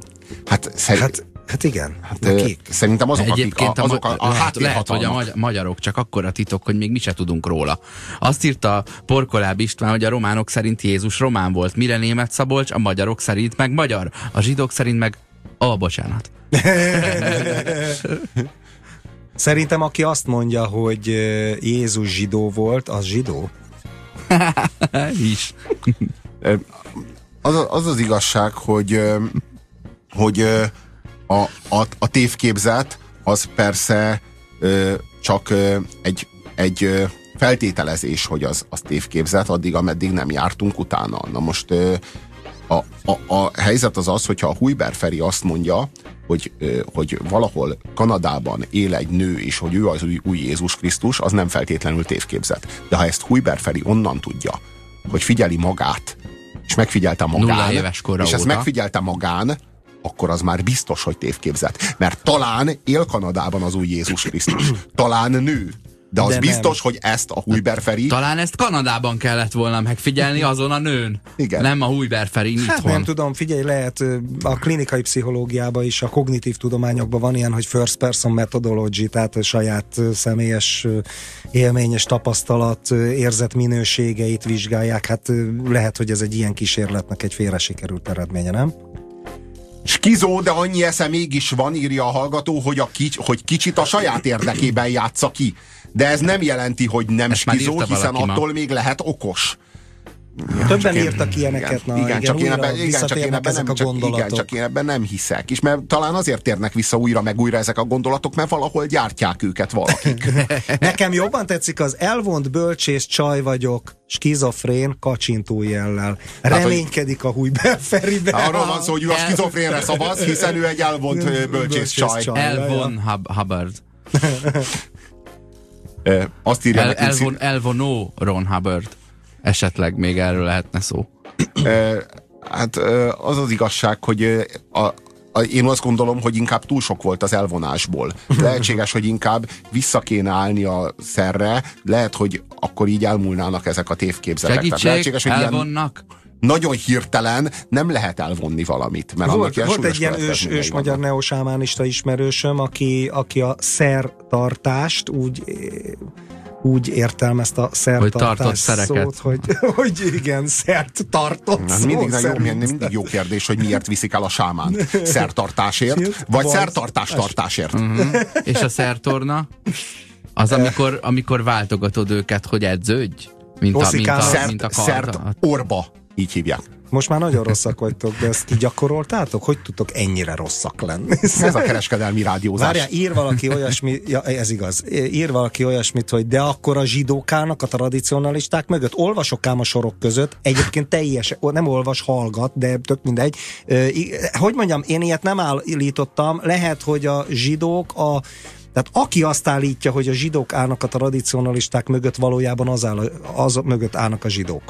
Hát igen. Szerintem azok, egyébként akik a háttérhatalmak. Lehet, hogy a magyarok csak akkor a titok, hogy még mi se tudunk róla. Azt írta Porkoláb István, hogy a románok szerint Jézus román volt. Mire német Szabolcs? A magyarok szerint meg magyar. A zsidók szerint meg... bocsánat. Szerintem aki azt mondja, hogy Jézus zsidó volt, az zsidó. Is. Az igazság, hogy a tévképzet az persze csak egy feltételezés, hogy az tévképzet, addig, ameddig nem jártunk utána. Na most a helyzet az az, hogyha a Hujber Feri azt mondja, hogy valahol Kanadában él egy nő, és hogy ő az új Jézus Krisztus, az nem feltétlenül tévképzet. De ha ezt Hujber Feri onnan tudja, hogy figyeli magát, és megfigyelte magán, és ezt megfigyelte magán, akkor az már biztos, hogy tévképzet. Mert talán él Kanadában az új Jézus Krisztus. Talán nő. De az biztos, hogy ezt a Hujber Feri... Talán ezt Kanadában kellett volna megfigyelni azon a nőn. Igen. Nem a Hujber Feri itthon. Hát nem tudom, figyelj, lehet a klinikai pszichológiában is, a kognitív tudományokban van ilyen, hogy first person methodology, tehát a saját személyes élményes tapasztalat, érzet minőségeit vizsgálják. Hát lehet, hogy ez egy ilyen kísérletnek egy félre sikerült eredménye, nem? Skizó, de annyi esze mégis van, írja a hallgató, hogy kicsit a saját érdekében játsza ki. De ez nem jelenti, hogy nem ezt skizó, hiszen attól még lehet okos. Többen írtak ilyeneket. Csak én ebben nem hiszek. És mert talán azért térnek vissza újra meg újra ezek a gondolatok, mert valahol gyártják őket valakik. Nekem jobban tetszik az elvont bölcsész csaj vagyok, skizofrén kacsintójellel. Reménykedik a Hujber Feriben. Arról van szó, hogy ő a skizofrénre szavaz, hiszen ő egy elvont bölcsész csaj. Elvon Hubbard. Azt írja Elvonó Ron Hubbard. Esetleg még erről lehetne szó. Hát az az igazság, hogy én azt gondolom, hogy inkább túl sok volt az elvonásból. Lehetséges, hogy inkább vissza kéne állni a szerre, lehet, hogy akkor így elmúlnának ezek a tévképzetek. Segítség, elvonnak? Nagyon hirtelen nem lehet elvonni valamit. Mert volt egy ilyen ős magyar neosámánista ismerősöm, aki a szertartást úgy értelmezte a szertartás szót, hogy igen, szert tartott szó. Mindig jó kérdés, hogy miért viszik el a sámánt. Szertartásért, vagy szertartás-tartásért. És a szertorna? Az, amikor váltogatod őket, hogy edződj? Mint a szert orba, így hívják. Most már nagyon rosszak vagytok, de ezt gyakoroltátok? Hogy tudtok ennyire rosszak lenni? Ez a kereskedelmi rádiózás. Várjál, ír valaki olyasmi, ja, ez igaz, ír valaki olyasmit, hogy de akkor a zsidók állnak a tradicionalisták mögött. Olvasok ám a sorok között, egyébként teljesen, nem olvas, hallgat, de tök mindegy. Hogy mondjam, én ilyet nem állítottam, lehet, hogy a zsidók tehát aki azt állítja, hogy a zsidók állnak a tradicionalisták mögött, valójában az mögött állnak a zsidók.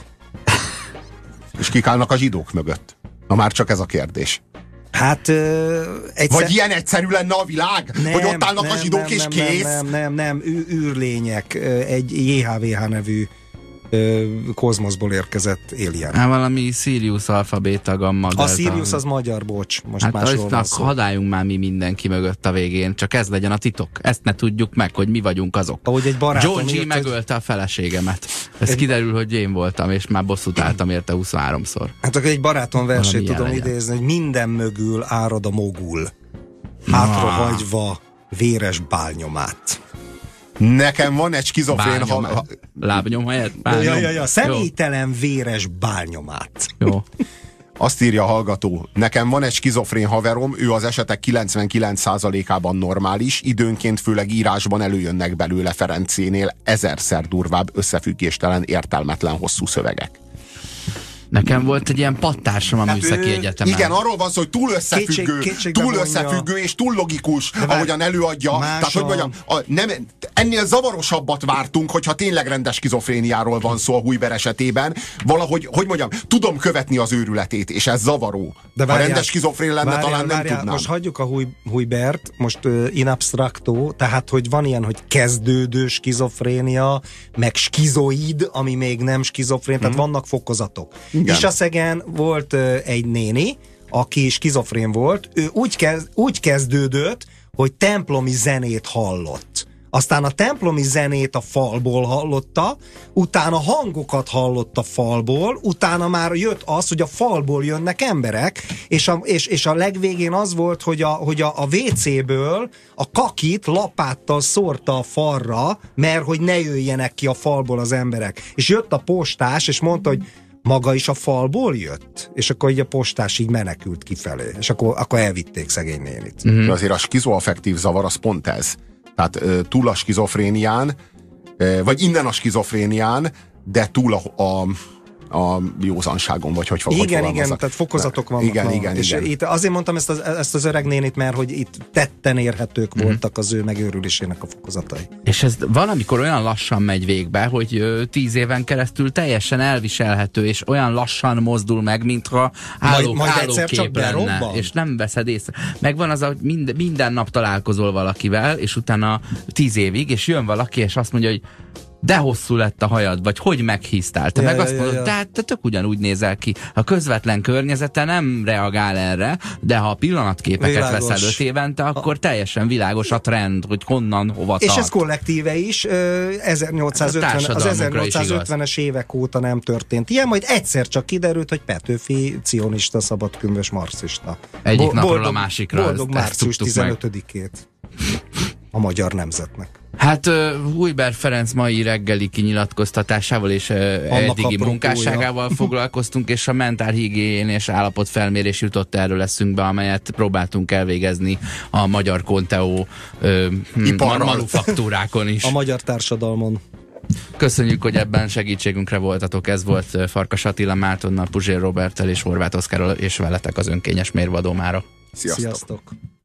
És kik állnak a zsidók mögött? Na már csak ez a kérdés. Hát... Vagy ilyen egyszerű lenne a világ? Hogy ott állnak a zsidók és kész? Nem, űrlények, egy JHVH nevű kozmoszból érkezett alien. Hát valami Sirius alfabéta gamma. A Sirius az magyar, bocs. Most másról van szó. Hadáljunk már mi mindenki mögött a végén, csak ez legyen a titok. Ezt ne tudjuk meg, hogy mi vagyunk azok. Ahogy egy barátom Georgie megölte a feleségemet. Ez kiderül, hogy én voltam, és már bosszút álltam érte 23-szor. Hát akkor egy barátom versét tudom idézni, hogy minden mögül árad a mogul, hátrahagyva véres bálnyomát. Nekem van egy skizofrén lábnyom helyett? Ja, személytelen véres bálnyomát. Jó. Azt írja a hallgató, nekem van egy skizofrén haverom, ő az esetek 99%-ában normális, időnként főleg írásban előjönnek belőle Ferencénél 1000-szer durvább, összefüggéstelen, értelmetlen hosszú szövegek. Nekem volt egy ilyen pattársam a Műszaki Egyetemen. Igen, arról van szó, hogy túl összefüggő és túl logikus, ahogyan előadja. Tehát, hogy mondjam, ennél zavarosabbat vártunk, hogyha tényleg rendes skizofréniáról van szó a Hujber esetében. Valahogy, hogy mondjam, tudom követni az őrületét, és ez zavaró. De várjál, ha rendes skizofrén lenne, talán nem tudnám. Most hagyjuk a Hujbert, most in abstracto, tehát, hogy van ilyen, hogy kezdődő skizofrénia, meg skizoid, ami még nem skizofrén, tehát vannak fokozatok. Igen. Isaszegen volt egy néni, aki skizofrén volt, ő úgy kezdődött, hogy templomi zenét hallott. Aztán a templomi zenét a falból hallotta, utána hangokat hallott a falból, utána már jött az, hogy a falból jönnek emberek, és a legvégén az volt, hogy a WC-ből a kakit lapáttal szórta a falra, mert hogy ne jöjjenek ki a falból az emberek. És jött a postás, és mondta, hogy maga is a falból jött? És akkor így a postás így menekült kifelé. És akkor elvitték szegény nénit. Mm-hmm. Azért a skizoaffektív zavar az pont ez. Tehát túl a skizofrénián, vagy innen a skizofrénián, de túl a józanságon, vagy hogy igen, tehát fokozatok vannak. Igen. És itt azért mondtam ezt az öreg nénit, mert hogy itt tetten érhetők voltak az ő megőrülésének a fokozatai. És ez valamikor olyan lassan megy végbe, hogy 10 éven keresztül teljesen elviselhető, és olyan lassan mozdul meg, mintha állókép lenne, és nem veszed észre. Megvan az, hogy minden nap találkozol valakivel, és utána 10 évig, és jön valaki, és azt mondja, hogy de hosszú lett a hajad, vagy hogy meghíztál. Te meg azt mondod, te tök ugyanúgy nézel ki. A közvetlen környezete nem reagál erre, de ha a pillanatképeket veszel 5 évente, akkor teljesen világos a trend, hogy honnan, hova tart. És ez kollektíve is, 1850-es évek óta nem történt ilyen, majd egyszer csak kiderült, hogy Petőfi cionista, szabadkőműves, marxista. Egyik napról a másikra. Boldog március 15-ét a magyar nemzetnek. Hát Hujber Ferenc mai reggeli kinyilatkoztatásával és eddigi munkásságával foglalkoztunk, és a mentálhigiénés állapotfelmérés jutott erről eszünkbe, amelyet próbáltunk elvégezni a magyar Conteo manufaktúrákon is. A magyar társadalmon. Köszönjük, hogy ebben segítségünkre voltatok. Ez volt Farkas Attila Mártonnal, Puzsér Roberttel és Horváth Oszkárral, és veletek az önkényes mérvadó mára. Sziasztok!